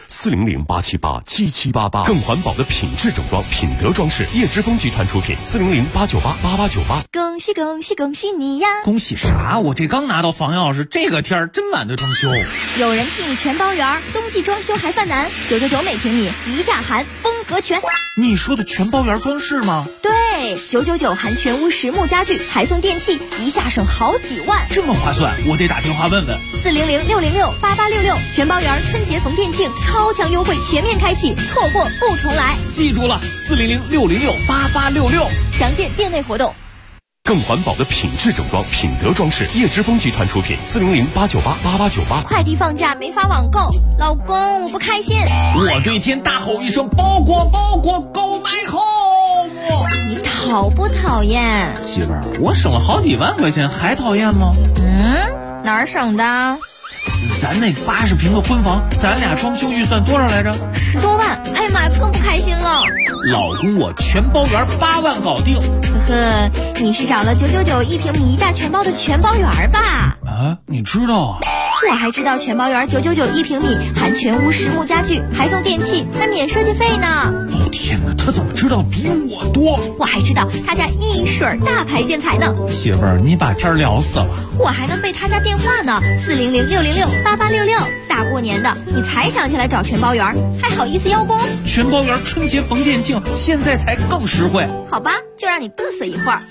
，400-878-7788，更环保的品质整装，品德装饰，叶之峰集团出品，400-898-8898。 恭喜恭喜恭喜你呀！ 恭喜啥？我这刚拿到房钥匙，这个天儿真懒得装修。 有人替你全包圆，冬季装修还犯难，999每平米，一价含风格全。 你说的全包圆装饰吗？ 对，999含全屋实木家具，还送电器，一下省好几万， 这么划算，我得打电话问问。 400-606-8866，全包圆春节逢店庆，超强优惠全面开启，错过不重来。 记住了，400-606-8866， 详见店内活动。 更环保的品质整装，品德装饰，叶之峰集团出品，400-898-8898。 快递放假没法网购，老公我不开心。 我对天大吼一声，包裹包裹购买后。 你讨不讨厌？ 媳妇儿，我省了好几万块钱，还讨厌吗？ 哪儿省的？ 咱那80平的婚房，咱俩装修预算多少来着 ？10多万。哎呀妈呀，更不开心了。 老公，我全包圆8万搞定。 呵呵，你是找了999一平米一价全包的全包圆吧？ 啊，你知道啊？ 我还知道全包圆999一平米，含全屋实木家具，还送电器，还免设计费呢。 老天哪，他怎么知道比我多？ 我还知道他家一水大牌建材呢。 媳妇儿，你把天聊死了。 我还能背他家电话呢，400-606-8866。大过年的，你才想起来找全包圆，还好意思邀功？ 全包圆春节逢店庆，现在才更实惠。 好吧，就让你嘚瑟一会儿。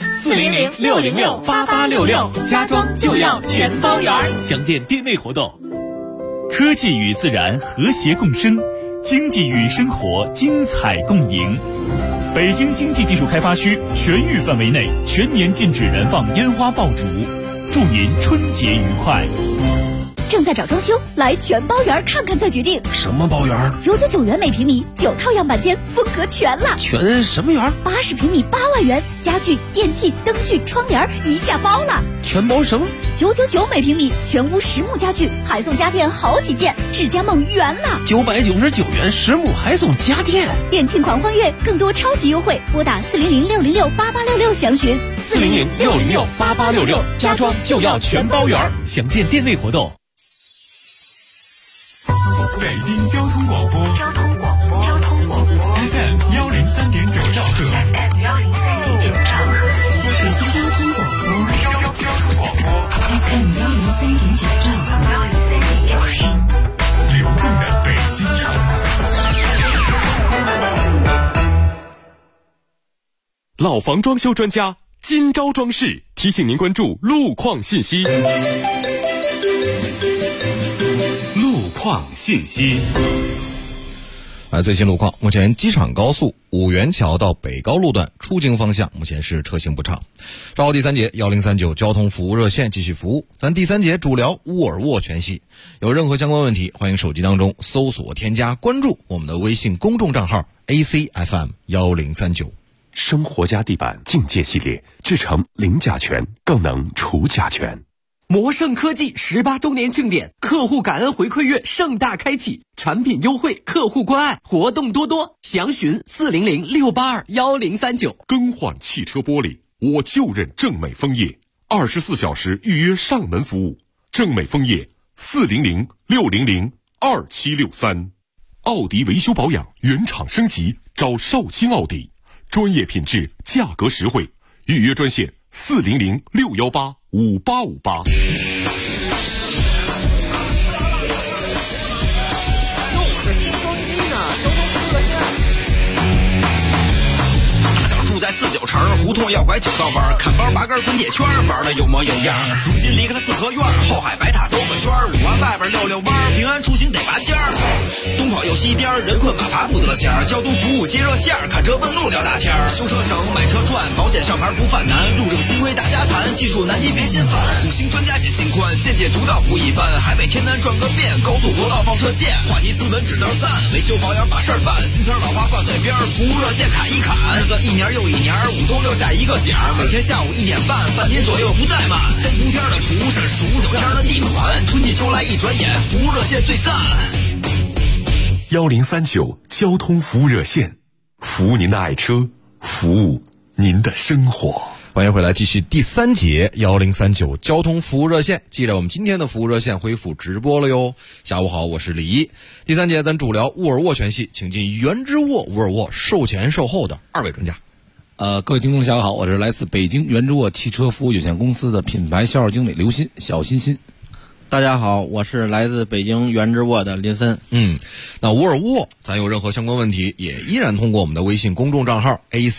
400-606-8866，家装就要全包圆。详见店内活动。科技与自然和谐共生，经济与生活精彩共赢。北京经济技术开发区全域范围内全年禁止燃放烟花爆竹，祝您春节愉快。 正在找装修，来全包圆看看再决定。 什么包圆 ？999元每平米，9套样板间，风格全了。 全什么圆 ？80平米8万元，家具、电器、灯具、窗帘一价包了。 全包什么 ？999每平米，全屋实木家具，还送家电好几件，智家梦圆了。 999元实木还送家电， 店庆狂欢月，更多超级优惠，拨打400-606-8866详询。 400-606-8866，家装就要全包圆。详见店内活动。 北京交通广播FM 103.9兆赫，北京交通广播 FM 103.9兆赫，流动的北京城。老房装修专家金招装饰提醒您关注路况信息。信息。 最新路况，目前机场高速五元桥到北高路段出京方向目前是车行不畅。稍后第3节1039交通服务热线继续服务。咱第3节主聊沃尔沃全系，有任何相关问题，欢迎手机当中搜索添加关注我们的微信公众账号 ACFM 1039。 生活家地板境界系列，制成零甲醛，更能除甲醛。 魔盛科技18周年庆典，客户感恩回馈月盛大开启，产品优惠，客户关爱，活动多多，详询400-682-1039。 更换汽车玻璃，我就认正美枫叶，24小时预约上门服务。正美枫叶400-600-2763。奥迪维修保养原厂升级，找少卿奥迪，专业品质，价格实惠，预约专线400-618-5858。 住在49城，胡同要拐9道弯，看包拔根滚铁圈，玩的有模有样。如今离开了四合院，后海白塔兜个圈，5环外边溜溜弯，平安出行得拔尖儿。东跑又西颠，人困马乏不得闲，交通服务接热线，看车问路聊大天。修车省，买车赚，保险上牌不犯难，路政新规大家谈，技术难题别心烦。5星专家解心宽，见解独到不一般，海北天南转个遍，高速国道放射线，话题斯文指道赞，维修保养把事儿办，新词老话挂嘴边，服务热线砍一砍，日子一年又一年，5通6下一个点儿，每天下午1点半，半天左右不怠慢。3伏天的厨师，数9天的地板，春季秋来一转眼，服务热线最赞。 1039交通服务热线，服务您的爱车，服务您的生活。 欢迎回来，继续第3节1039交通服务热线。记着我们今天的服务热线恢复直播了哟。下午好，我是李一。第3节咱主聊沃尔沃全系，请进原之沃沃尔沃售前售后的2位专家。 各位听众下午好，我是来自北京原之沃汽车服务有限公司的品牌销售经理刘鑫，小欣欣。 大家好，我是来自北京原之沃的林森。 那沃尔沃咱有任何相关问题，也依然通过我们的微信公众账号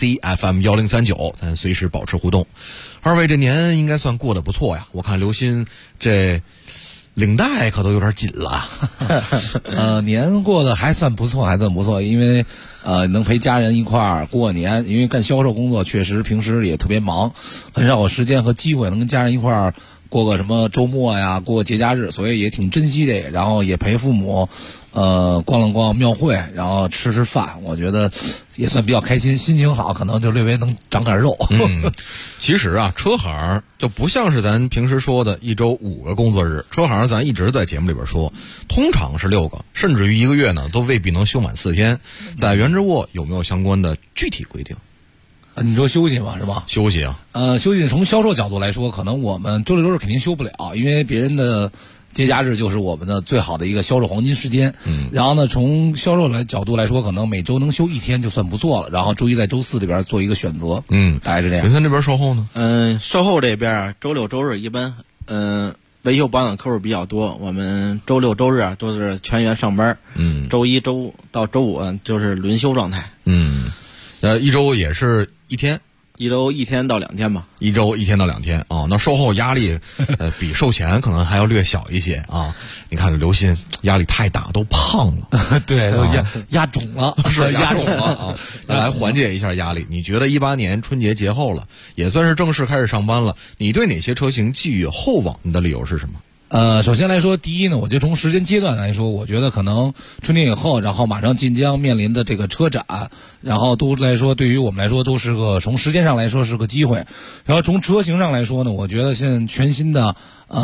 ACFM1039，咱随时保持互动。2位这年应该算过得不错呀，我看刘鑫这领带可都有点紧了。 年过得还算不错，因为能陪家人一块儿过年，因为干销售工作确实平时也特别忙，很少有时间和机会能跟家人一块儿过个什么周末呀，过个节假日，所以也挺珍惜这个，然后也陪父母逛了逛庙会，然后吃吃饭，我觉得也算比较开心，心情好，可能就略微能长点肉。 其实啊，车行就不像是咱平时说的1周5个工作日，车行咱一直在节目里边说，通常是6个，甚至于1个月呢都未必能休满4天。在原之沃有没有相关的具体规定？ 你说休息嘛，是吧？ 休息啊， 休息从销售角度来说，可能我们周六周日肯定休不了，因为别人的节假日就是我们的最好的一个销售黄金时间。然后呢，从销售角度来说，可能每周能休1天就算不错了，然后注意在周4里边做一个选择。大概是这样。 林森这边售后呢？ 售后这边周六周日一般维修保养客户比较多，我们周六周日都是全员上班。周一周到周五就是轮休状态。 一周也是1天 ，1周1天到2天吧。 1周1天到2天啊，那售后压力比售前可能还要略小一些啊。你看这刘鑫压力太大，都胖了。 对，都压肿了， 是压肿了啊。来缓解一下压力。你觉得18年春节节后了，也算是正式开始上班了，你对哪些车型寄予厚望？你的理由是什么？ 首先来说，第一呢，我觉得从时间阶段来说，我觉得可能春节以后，然后马上即将面临的这个车展，然后都来说，对于我们来说都是个从时间上来说是个机会。然后从车型上来说呢，我觉得现在全新的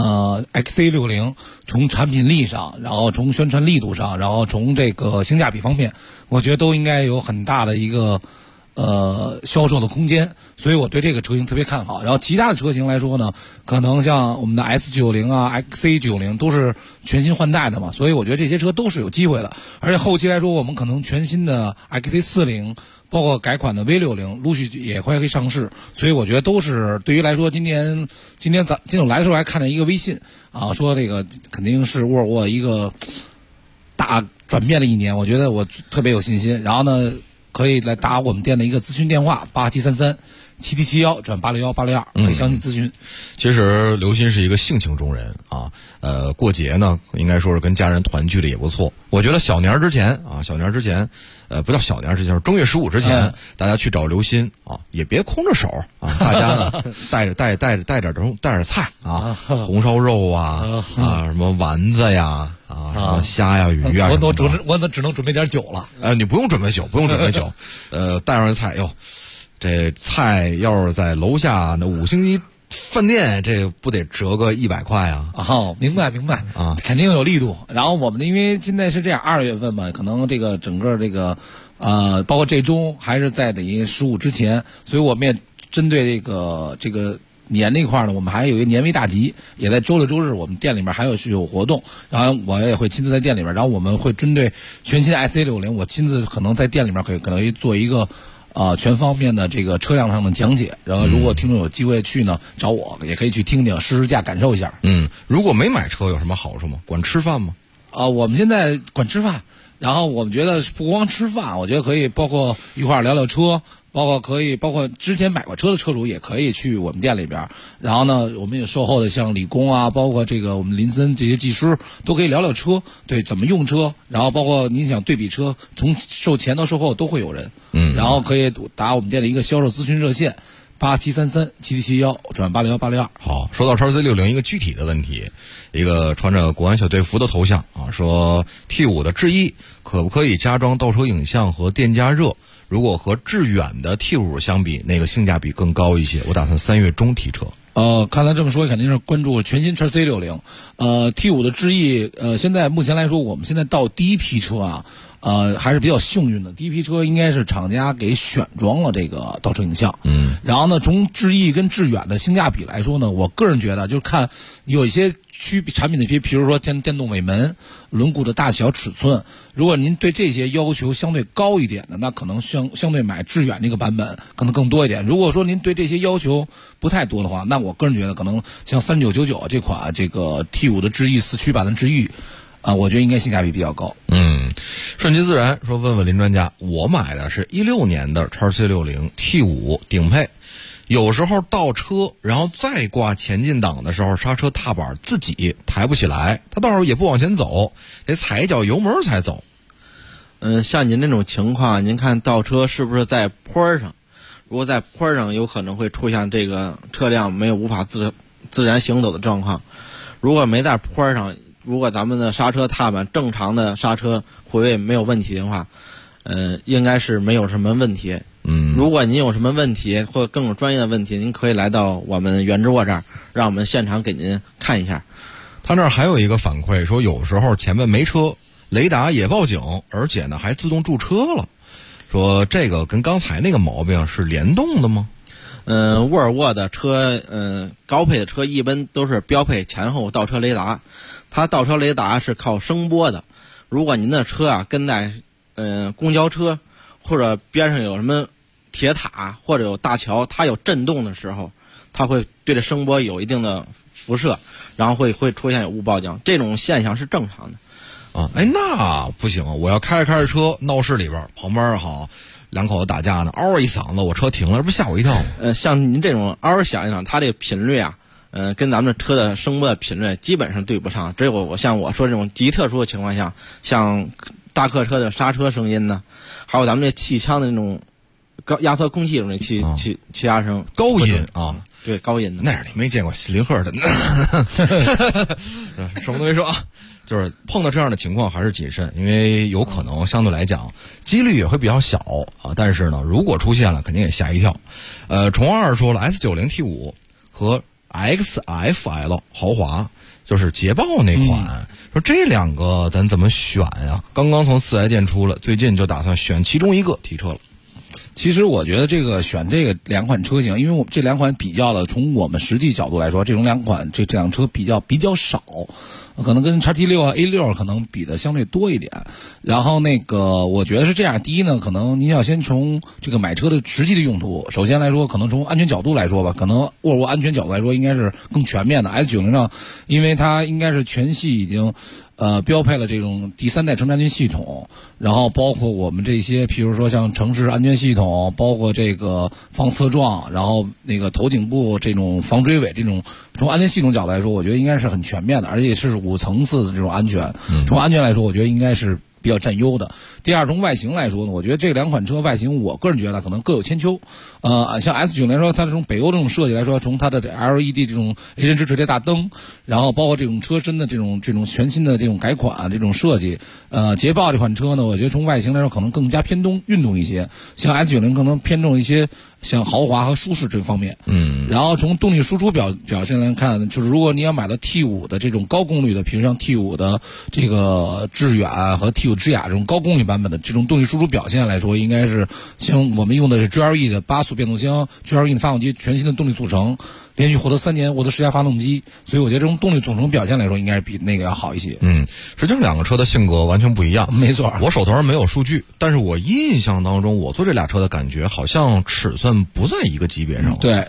XC60，从产品力上，然后从宣传力度上，然后从这个性价比方面，我觉得都应该有很大的一个销售的空间，所以我对这个车型特别看好。然后其他的车型来说呢，可能像我们的 S90 啊 XC90 都是全新换代的嘛，所以我觉得这些车都是有机会的。而且后期来说，我们可能全新的 XC40 包括改款的 V60 陆续也会上市，所以我觉得都是对于来说，今天我来的时候还看见一个微信啊，说这个肯定是沃尔沃一个大转变的一年，我觉得我特别有信心。然后呢，可以来打我们店的一个咨询电话8733-7771转861-862，可以详细咨询。 其实刘鑫是一个性情中人啊，过节呢应该说是跟家人团聚的也不错。我觉得小年之前，不叫小年之前，正月15之前，大家去找刘鑫啊，也别空着手啊，大家呢带点菜啊，红烧肉啊什么丸子呀什么虾呀鱼啊， 我只能准备点酒了。 你不用准备酒，带上菜哟。这菜要是在楼下那5星级饭店这不得折个100块啊？ 哦，明白啊，肯定有力度。然后我们因为现在是这样，2月份嘛，可能这个整个这个包括这周还是在等于15之前，所以我们也针对这个年那块呢，我们还有一个年味大集，也在周六周日我们店里面还有活动，然后我也会亲自在店里面，然后我们会针对全新 IC60，我亲自可能在店里面可能做一个全方面的这个车辆上的讲解，然后如果听众有机会去呢，找我也可以去听听试驾感受一下。 如果没买车有什么好处吗？管吃饭吗？ 我们现在管吃饭，然后我们觉得不光吃饭，我觉得可以包括一块聊聊车，包括之前买过车的车主也可以去我们店里边，然后呢，我们有售后的像理工啊，包括这个我们林森这些技师都可以聊聊车，对怎么用车，然后包括你想对比车，从售前到售后都会有人，然后可以打我们店的一个销售咨询热线87337771转86186。 好，说到XC60一个具体的问题，一个穿着国安小队服的头像啊，说 T5 的智逸可不可以加装倒车影像和电加热？如果和致远的 T5 相比，哪个性价比更高一些？我打算3月中提车。 看来这么说肯定是关注全新XC60。T5 的智逸，现在目前来说，我们现在到第一批车啊，还是比较幸运的。第一批车应该是厂家给选装了这个倒车影像。然后呢，从智逸跟致远的性价比来说呢，我个人觉得就是看有一些产品的比如说电动尾门、轮毂的大小尺寸，如果您对这些要求相对高一点的，那可能相对买致远这个版本可能更多一点。如果说您对这些要求不太多的话，那我个人觉得可能像3999这款这个 T5 的智逸4驱版的智逸我觉得应该性价比比较高。 顺其自然说，问问林专家，我买的是16年的 XC60 T5 顶配，有时候倒车然后再挂前进档的时候，刹车踏板自己抬不起来，它到时候也不往前走，得踩一脚油门才走。 像您这种情况，您看倒车是不是在坡上？如果在坡上，有可能会出现这个车辆无法自然行走的状况。如果没在坡上，如果咱们的刹车踏板正常的刹车回位没有问题的话，应该是没有什么问题。如果您有什么问题或更有专业的问题，您可以来到我们原汁沃这儿，让我们现场给您看一下。 他那儿还有一个反馈说，有时候前面没车，雷达也报警，而且呢还自动驻车了，说这个跟刚才那个毛病是联动的吗？ 沃尔沃的车，高配的车一般都是标配前后倒车雷达，它倒车雷达是靠声波的。如果您的车跟在公交车或者边上有什么铁塔或者有大桥，它有震动的时候，它会对这声波有一定的辐射，然后会出现有误报警，这种现象是正常的。 那不行，我要开着车闹市里边，旁边两口子打架呢，嗷一嗓子，我车停了，这不吓我一跳吗？像您这种嗷响一响，它这个频率跟咱们车的声波的频率基本上对不上。只有像我说这种极特殊的情况下，像大客车的刹车声音呢，还有咱们这气腔的那种压缩空气中的气压声， 高音啊， 对，高音的。 那是你没见过林鹤的，什么都没说啊。就是碰到这样的情况还是谨慎，因为有可能相对来讲几率也会比较小但是呢，如果出现了，肯定也吓一跳。虫二说了 S90 T5 和 XFL 豪华，就是捷豹那款，说这两个咱怎么选呀？刚刚从4S店出了，最近就打算选其中一个提车了。 其实我觉得选这个两款车型，因为我们这两款比较了，从我们实际角度来说，这种两款这辆车比较少，可能跟 XT6 A6 可能比的相对多一点。然后我觉得是这样，第一呢，可能您要先从这个买车的实际的用途，首先来说，可能从安全角度来说吧，可能沃尔沃安全角度来说应该是更全面的。S90 上，因为它应该是全系已经标配了这种第3代城市安全系统，然后包括我们这些，譬如说像城市安全系统，包括这个防侧撞，然后头颈部这种防追尾，这种从安全系统角度来说，我觉得应该是很全面的，而且是5层次的这种安全。从安全来说，我觉得应该是比较占优的。第二，从外形来说呢，我觉得这两款车外形，我个人觉得可能各有千秋。像 S90 来说，它从北欧这种设计来说，从它的 LED 这种雷神之锤的大灯，然后包括这种车身的这种全新的这种改款这种设计，捷豹这款车呢，我觉得从外形来说可能更加偏运动一些，像 S90 可能偏重一些像豪华和舒适这方面。然后从动力输出表现来看，就是如果你要买到 T5 的这种高功率的，比如像 T5 的这个致远和 T5 之雅这种高功率版本的这种动力输出表现来说，应该是像我们用的是 GLE 的8速变速箱， GLE 的发动机，全新的动力组成，连续获得3年10佳发动机，所以我觉得这种动力总成表现来说，应该是比那个要好一些。 实际上两个车的性格完全不一样。 没错， 我手头上没有数据，但是我印象当中，我坐这俩车的感觉好像尺寸不在一个级别上。 对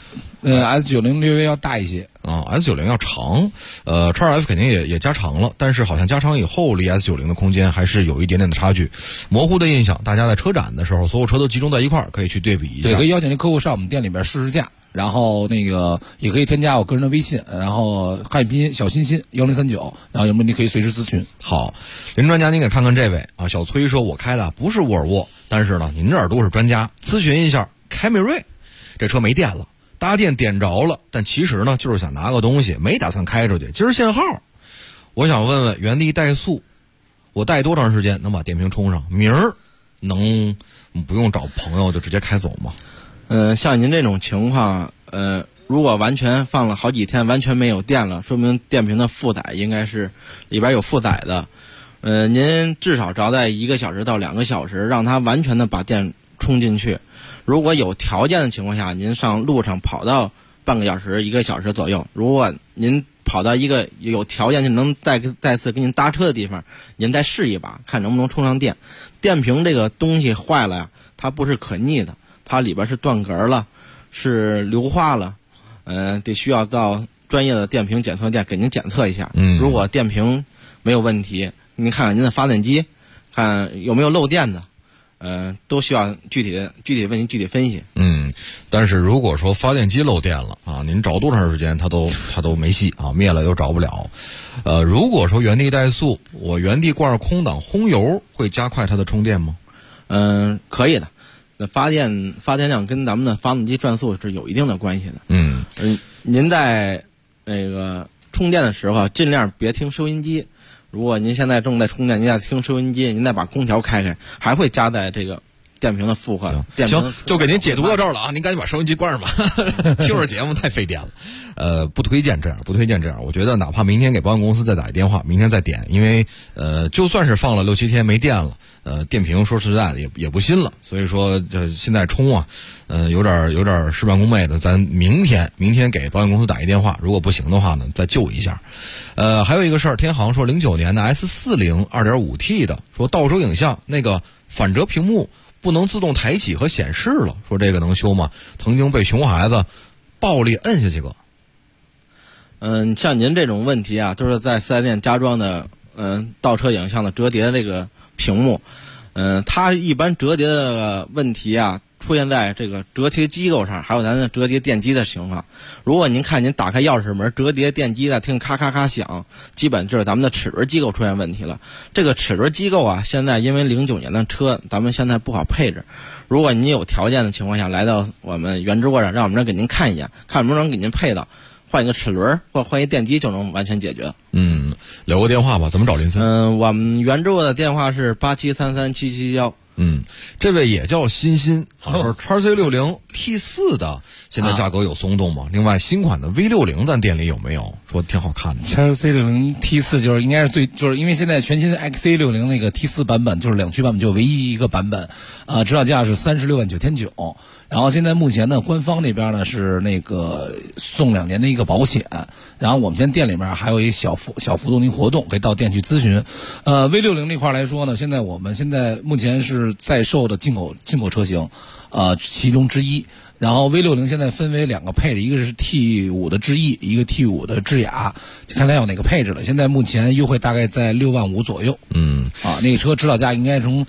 ，S90略微要大一些啊 ，S90要长，XF 肯定也加长了，但是好像加长以后离 S90的空间还是有一点点的差距，模糊的印象。大家在车展的时候，所有车都集中在一块儿，可以去对比一下。 对，可以邀请这客户上我们店里边试试驾。然后那个也可以添加我个人的微信，然后汉语拼音小欣欣1039，然后有问题可以随时咨询。 好，林专家，您给看看这位啊，小崔说，我开的不是沃尔沃，但是呢，您这耳朵是专家，咨询一下凯美瑞，这车没电了，搭电点着了，但其实呢就是想拿个东西，没打算开出去，今儿限号，我想问问原地怠速，我怠多长时间能把电瓶充上？明儿能不用找朋友就直接开走吗？ 像您这种情况，如果完全放了好几天完全没有电了，说明电瓶的负载应该是里边有负载的。您至少找在1个小时到2个小时，让它完全的把电充进去。如果有条件的情况下，您上路上跑到半个小时、1个小时左右。如果您跑到一个有条件能再次给您搭车的地方，您再试一把，看能不能充上电。电瓶这个东西坏了呀，它不是可逆的。它里边是断格了，是硫化了，得需要到专业的电瓶检测店给您检测一下。如果电瓶没有问题，您看看您的发电机，看有没有漏电的，都需要具体问题具体分析。 但是如果说发电机漏电了啊，您找多长时间它都没戏啊，灭了又找不了。如果说原地怠速，我原地挂着空档轰油，会加快它的充电吗？ 可以的。发电量跟咱们的发动机转速是有一定的关系的。您在那个充电的时候尽量别听收音机。如果您现在正在充电，您在听收音机，您再把空调开开，还会加在这个电瓶的负荷。 行，就给您解读到这儿了啊！您赶紧把收音机关上吧，听着节目太费电了。不推荐这样。我觉得哪怕明天给保险公司再打一电话，明天再点，因为就算是放了6-7天没电了。电瓶说实在的也不新了，所以说现在充啊，有点事半功倍的。咱明天给保险公司打一电话，如果不行的话呢，再救一下。还有一个事儿，天航说09年的 S40 2.5T 的，说倒车影像那个反折屏幕不能自动抬起和显示了，说这个能修吗？曾经被熊孩子暴力摁下去过。 像您这种问题啊，都是在4S店加装的倒车影像的折叠这个屏幕，它一般折叠的问题啊，出现在这个折叠机构上，还有咱的折叠电机的情况。如果您看您打开钥匙门，折叠电机在听咔咔咔响，基本就是咱们的齿轮机构出现问题了。这个齿轮机构啊，现在因为09年的车，咱们现在不好配置。如果您有条件的情况下，来到我们原直播上，让我们这给您看一眼，看能不能给您配到。换一个齿轮或换一电机就能完全解决。 留个电话吧，怎么找林森？ 我们原直播的电话是87337771。 这位也叫欣欣，说 XC60 T4 的现在价格有松动吗？另外新款的 V60 咱店里有没有？说挺好看的。 XC60 T4 就是应该是就是因为现在全新的 XC60 那个 T4 版本就是2驱版本，就唯一一个版本，指导价是36.99万。然后现在目前呢，官方那边呢是那个送2年的一个保险，然后我们现在店里面还有一小幅度的活动，可以到店去咨询。V60 那块来说呢，我们现在目前是在售的进口车型，其中之一。然后 V60 现在分为2个配置，一个是 T5 的智逸，一个 T5 的智雅，看它有哪个配置了。现在目前优惠大概在6.5万左右。那个车指导价应该从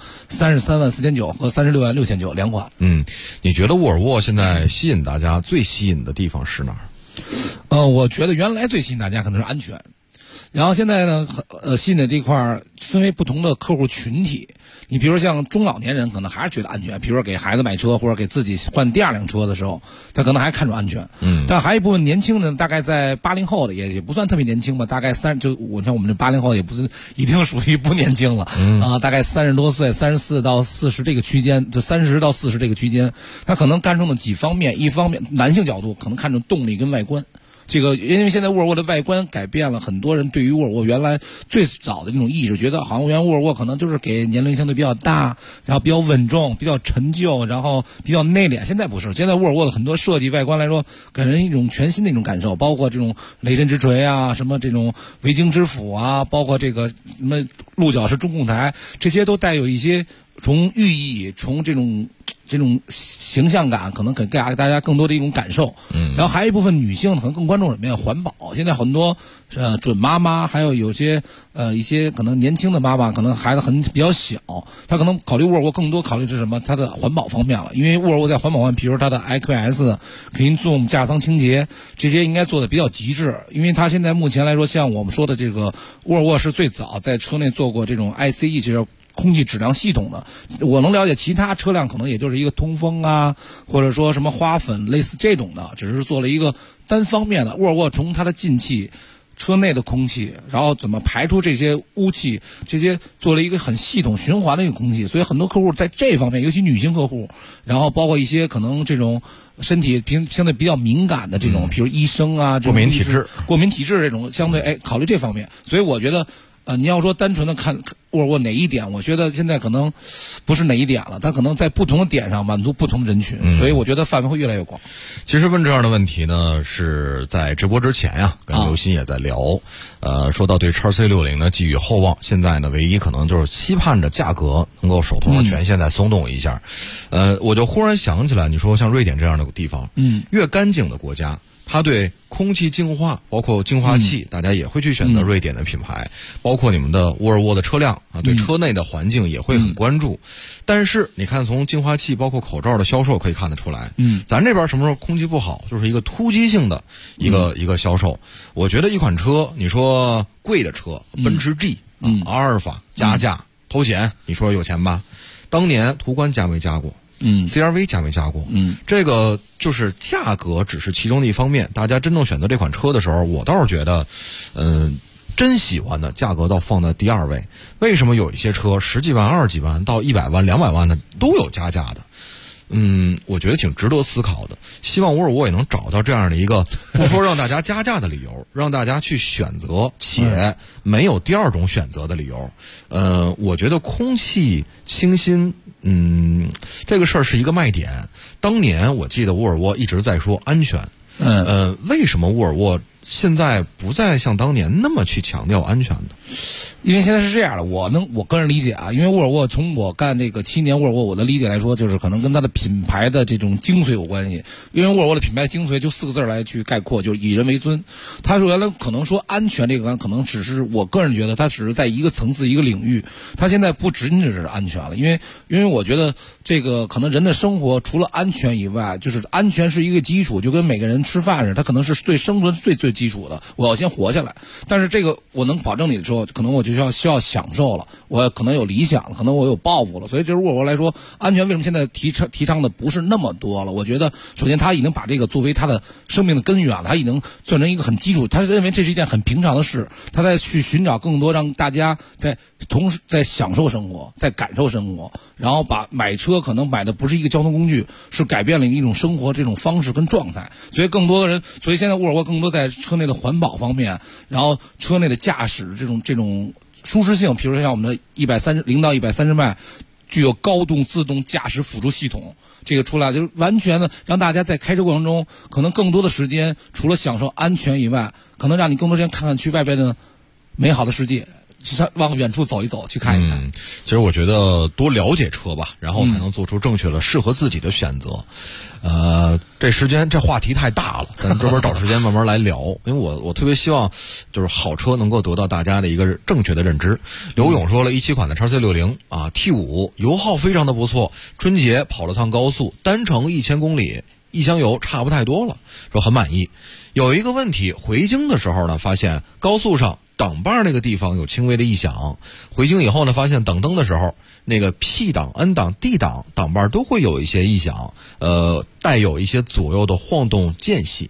33.499万和36.699万2款。 你觉得沃尔沃现在吸引大家最吸引的地方是哪儿？ 我觉得原来最吸引大家可能是安全。 然后现在呢，吸引的这块儿分为不同的客户群体。你比如说像中老年人，可能还是觉得安全，比如说给孩子买车或者给自己换第二辆车的时候，他可能还看重安全。但还有一部分年轻人，大概在80后的也不算特别年轻吧，大概我像我们这80后也不是一定属于不年轻了大概30多岁，34到40这个区间，就30到40这个区间，他可能看重的几方面，一方面男性角度可能看重动力跟外观。这个因为现在沃尔沃的外观改变了，很多人对于沃尔沃原来最早的那种意识，觉得好像原来沃尔沃可能就是给年龄相对比较大，然后比较稳重，比较陈旧，然后比较内敛。现在不是，现在沃尔沃的很多设计外观来说，给人一种全新的一种感受，包括这种雷神之锤啊，什么这种维京之斧啊，包括这个什么鹿角式中控台，这些都带有一些从寓意，从这种形象感，可能给大家更多的一种感受。然后还有一部分女性可能更关注什么呀？环保。现在很多准妈妈，还有一些可能年轻的妈妈，可能孩子比较小，她可能考虑沃尔沃更多考虑是什么？它的环保方面了。因为沃尔沃在环保方面，比如它的 IQS、Clean Zoom 驾驶舱清洁这些应该做的比较极致。因为它现在目前来说，像我们说的这个沃尔沃是最早在车内做过这种 ICE， 就是空气质量系统的。我能了解其他车辆可能也就是一个通风啊，或者说什么花粉类似这种的，只是做了一个单方面的。沃尔沃从它的进气、车内的空气，然后怎么排出这些污气，这些做了一个很系统循环的一个空气。所以很多客户在这方面，尤其女性客户，然后包括一些可能这种身体相对比较敏感的这种，比如医生啊， 过敏体质这种，相对考虑这方面。所以我觉得你要说单纯的看沃尔沃哪一点，我觉得现在可能不是哪一点了，它可能在不同的点上满足不同人群，所以我觉得范围会越来越广。 其实问这样的问题呢，是在直播之前呀，跟刘鑫也在聊。说到对 XC60 呢寄予厚望，现在呢唯一可能就是期盼着价格能够手头的权限再松动一下。我就忽然想起来，你说像瑞典这样的地方，越干净的国家，它对空气净化，包括净化器，大家也会去选择瑞典的品牌，包括你们的沃尔沃的车辆啊，对车内的环境也会很关注。但是你看，从净化器包括口罩的销售可以看得出来，咱这边什么时候空气不好，就是一个突击性的一个销售。我觉得一款车，你说贵的车，奔驰 G 阿尔法加价头显，你说有钱吧？当年途观加没加过？CR-V 加没加过？这个就是价格只是其中的一方面。大家真正选择这款车的时候，我倒是觉得，真喜欢的价格倒放在第二位。为什么有一些车10几万、20几万到100万、200万的都有加价的？我觉得挺值得思考的。希望沃尔沃也能找到这样的一个不说让大家加价的理由，让大家去选择，且没有第二种选择的理由。我觉得空气清新，这个事儿是一个卖点。当年我记得沃尔沃一直在说安全，为什么沃尔沃现在不再像当年那么去强调安全的？ 因为现在是这样的，我个人理解啊，因为沃尔沃从我干这个7年沃尔沃，我的理解来说，就是可能跟它的品牌的这种精髓有关系。因为沃尔沃的品牌精髓就4个字来去概括，就是以人为尊。他说原来可能说安全这个可能只是我个人觉得它只是在一个层次一个领域，它现在不仅仅是安全了。因为我觉得这个可能人的生活除了安全以外，就是安全是一个基础，就跟每个人吃饭似的，它可能是最生存最基础的，我要先活下来。但是这个我能保证你的时候，可能我就需要享受了，我可能有理想了，可能我有抱负了。所以就是沃尔沃来说，安全为什么现在提倡的不是那么多了？我觉得首先他已经把这个作为他的生命的根源了，他已经算成一个很基础，他认为这是一件很平常的事，他在去寻找更多让大家同时在享受生活，在感受生活，然后把买车可能买的不是一个交通工具，是改变了一种生活这种方式跟状态。所以更多的人，所以现在沃尔沃更多在车内的环保方面，然后车内的驾驶这种舒适性，比如说像我们的0到130迈具有高度自动驾驶辅助系统，这个出来就完全的让大家在开车过程中，可能更多的时间除了享受安全以外，可能让你更多时间看看去外边的美好的世界，往远处走一走，去看一看。 其实我觉得多了解车吧，然后才能做出正确的适合自己的选择。这话题太大了，咱专门找时间慢慢来聊。因为我特别希望就是好车能够得到大家的一个正确的认知。刘勇说了，17款的 XC60 啊 T5 油耗非常的不错，春节跑了趟高速，单程1000公里，一箱油差不太多了，说很满意。有一个问题，回京的时候呢，发现高速上挡把那个地方有轻微的异响，回京以后呢，发现等灯的时候，那个 P 档、N 档、D 档挡把都会有一些异响，带有一些左右的晃动间隙。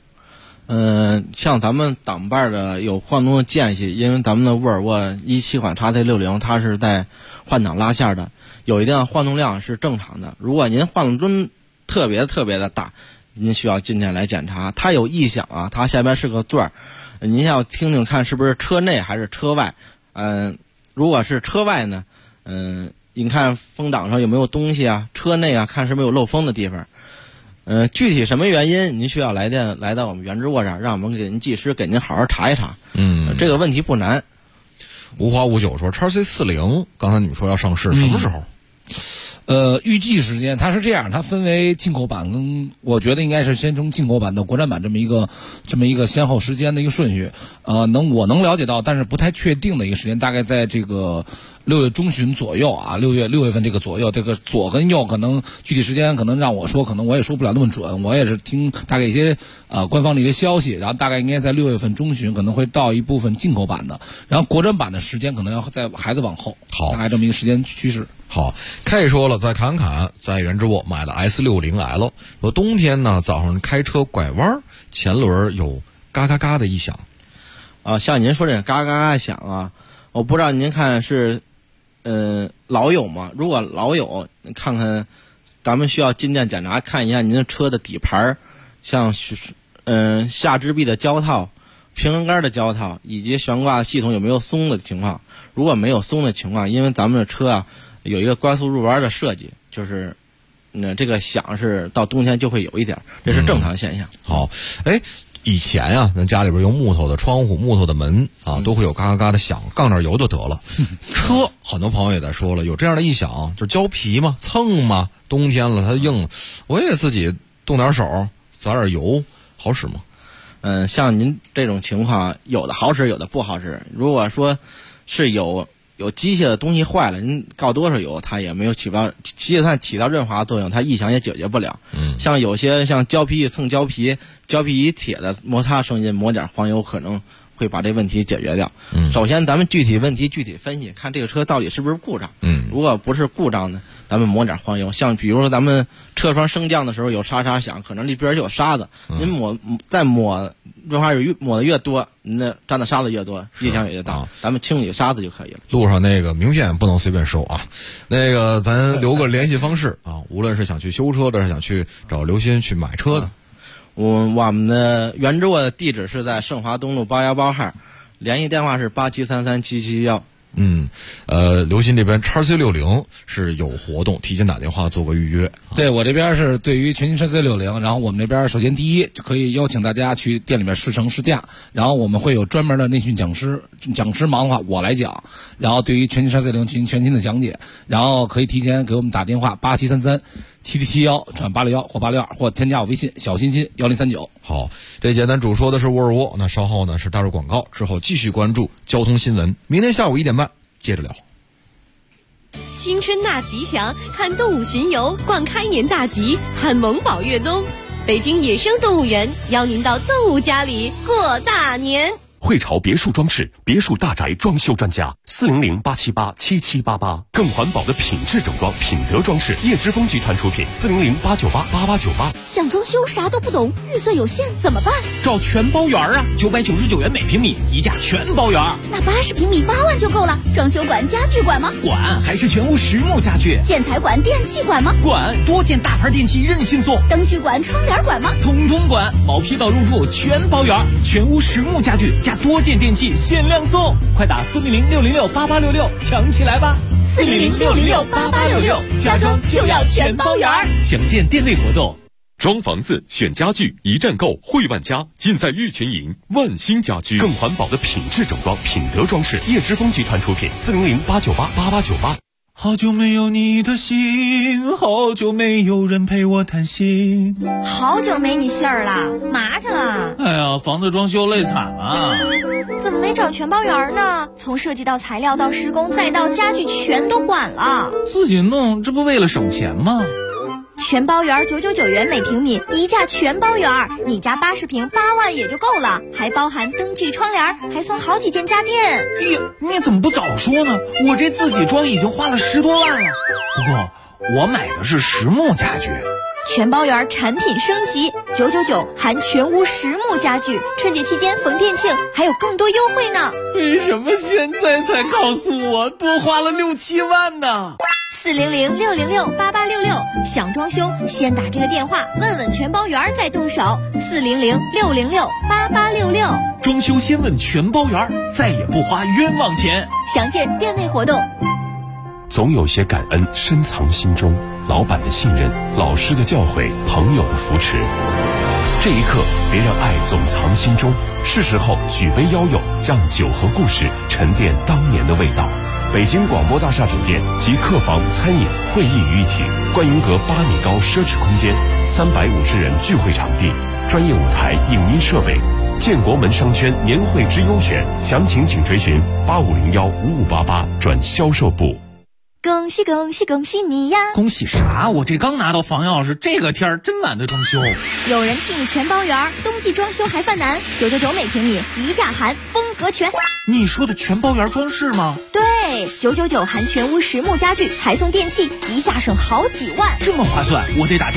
像咱们挡把的有晃动的间隙，因为咱们的沃尔沃17款 XT60 它是在换挡拉线的，有一定的晃动量是正常的。如果您晃动特别的大，您需要今天来检查。它有异响啊，它下边是个座儿，您要听听看是不是车内还是车外。如果是车外呢，你看风挡上有没有东西啊，车内啊看是没有漏风的地方。具体什么原因，您需要来到我们原知沃这儿，让我们给您技师给您好好查一查。这个问题不难。 无花无酒说 XC40， 刚才你们说要上市，什么时候？ 预计时间它是这样，它分为进口版跟我觉得应该是先从进口版到国产版这么一个先后时间的一个顺序。我能了解到，但是不太确定的一个时间，大概在这个6月中旬左右啊，6月份这个左右，这个左跟右可能具体时间可能让我说，可能我也说不了那么准，我也是听大概一些官方的一些消息，然后大概应该在6月份中旬可能会到一部分进口版的，然后国产版的时间可能要在孩子往后， 好， 大概这么一个时间趋势。 好，K说了，在侃侃在原知沃买了 S60L， 说冬天呢早上开车拐弯，前轮有嘎嘎嘎的异响。 像您说这嘎嘎嘎响啊，我不知道您看是老有吗？如果老有，看看咱们需要进店检查，看一下您的车的底盘，像下支臂的胶套、平衡杆的胶套以及悬挂系统有没有松的情况。如果没有松的情况，因为咱们的车啊有一个高速入弯的设计，就是这个响是到冬天就会有一点，这是正常现象。 好，以前啊，咱家里边用木头的窗户、木头的门啊，都会有嘎嘎嘎的响，杠点油就得了。车很多朋友也在说了，有这样的异响，就是胶皮嘛，蹭嘛，冬天了它硬，我也自己动点手，撒点油，好使吗？ 像您这种情况，有的好使，有的不好使。如果说是有机械的东西坏了，您告多少油，它也没有起到润滑作用，它异响也解决不了。像有些像胶皮蹭胶皮以铁的摩擦声音，抹点黄油可能会把这问题解决掉。首先咱们具体问题具体分析，看这个车到底是不是故障。如果不是故障呢，咱们抹点黄油。像比如说咱们车窗升降的时候有沙沙响，可能里边就有沙子，您再抹润滑油抹的越多，您的沾的沙子越多，异响也越大。咱们清理沙子就可以了。 路上那个名片不能随便收啊，那个咱留个联系方式啊，无论是想去修车的，是想去找刘鑫去买车的。 我们的原知沃的地址是在盛华东路818号，联系电话是87337771。 刘鑫这边 XC60 是有活动，提前打电话做个预约。 对，我这边是对于全新 XC60，然后我们这边首先第一就可以邀请大家去店里面试乘试驾，然后我们会有专门的内训讲师忙的话我来讲，然后对于全新 XC60 进行全新的讲解，然后可以提前给我们打电话87337771转861或862，或添加我微信小欣欣1039。 好，这节咱主说的是沃尔沃，那稍后呢是大入广告，之后继续关注交通新闻，明天下午1点半接着聊。 新春纳吉祥，看动物巡游，逛开年大吉，看萌宝越冬。北京野生动物园邀您到动物家里过大年。 汇潮别墅装饰，别墅大宅装修专家，400-878-7788，更环保的品质整装，品德装饰，叶之峰集团出品，400-898-8898。 想装修啥都不懂，预算有限怎么办？ 找全包园啊，999元每平米，一价全包园。 那80平米8万就够了。装修馆、家具馆吗？ 管，还是全屋实木家具。 建材馆、电器馆吗？ 管，多件大牌电器任性送。 灯具馆、窗帘馆吗？ 统统管，毛坯到入住全包园，全屋实木家具加多件电器限量送，快打400-606-8866抢起来吧 ！400-606-8866，家装就要全包圆。 详见店内活动。 装房子选家具，一站购汇万家，尽在玉泉营万兴家居，更环保的品质整装，品德装饰，叶之峰集团出品，400-898-8898。 好久没有你的心，好久没有人陪我谈心。 好久没你信儿了，嘛去了？ 哎呀，房子装修累惨了。 怎么没找全包圆呢？从设计到材料到施工再到家具全都管了。 自己弄，这不为了省钱吗？ 全包园999元每平米，一价全包园，你家80平8万也就够了，还包含灯具、窗帘，还送好几件家电。 哎呀，你怎么不早说呢？我这自己装已经花了10多万了。不过我买的是实木家具。 全包园产品升级，999含全屋实木家具，春节期间逢店庆还有更多优惠呢。 为什么现在才告诉我，多花了6、7万呢 ？400-606-8866，想装修先打这个电话，问问全包园再动手。400-606-8866， 装修先问全包园，再也不花冤枉钱。 详见店内活动。 总有些感恩深藏心中，老板的信任，老师的教诲，朋友的扶持。这一刻，别让爱总藏心中，是时候举杯邀友，让酒和故事沉淀当年的味道。北京广播大厦酒店及客房、餐饮、会议于一体，观云阁8米高奢侈空间，350人聚会场地，专业舞台、影音设备。建国门商圈年会之优选，详情请垂询8501-5588转销售部。 恭喜恭喜恭喜你呀！ 恭喜啥？我这刚拿到房钥匙，这个天儿真懒得装修。 有人替你全包园，冬季装修还犯难，999每平米，一价含，风格全。 你说的全包园装饰吗？ 对，999含全屋实木家具，还送电器，一下省好几万， 这么划算，我得打电话。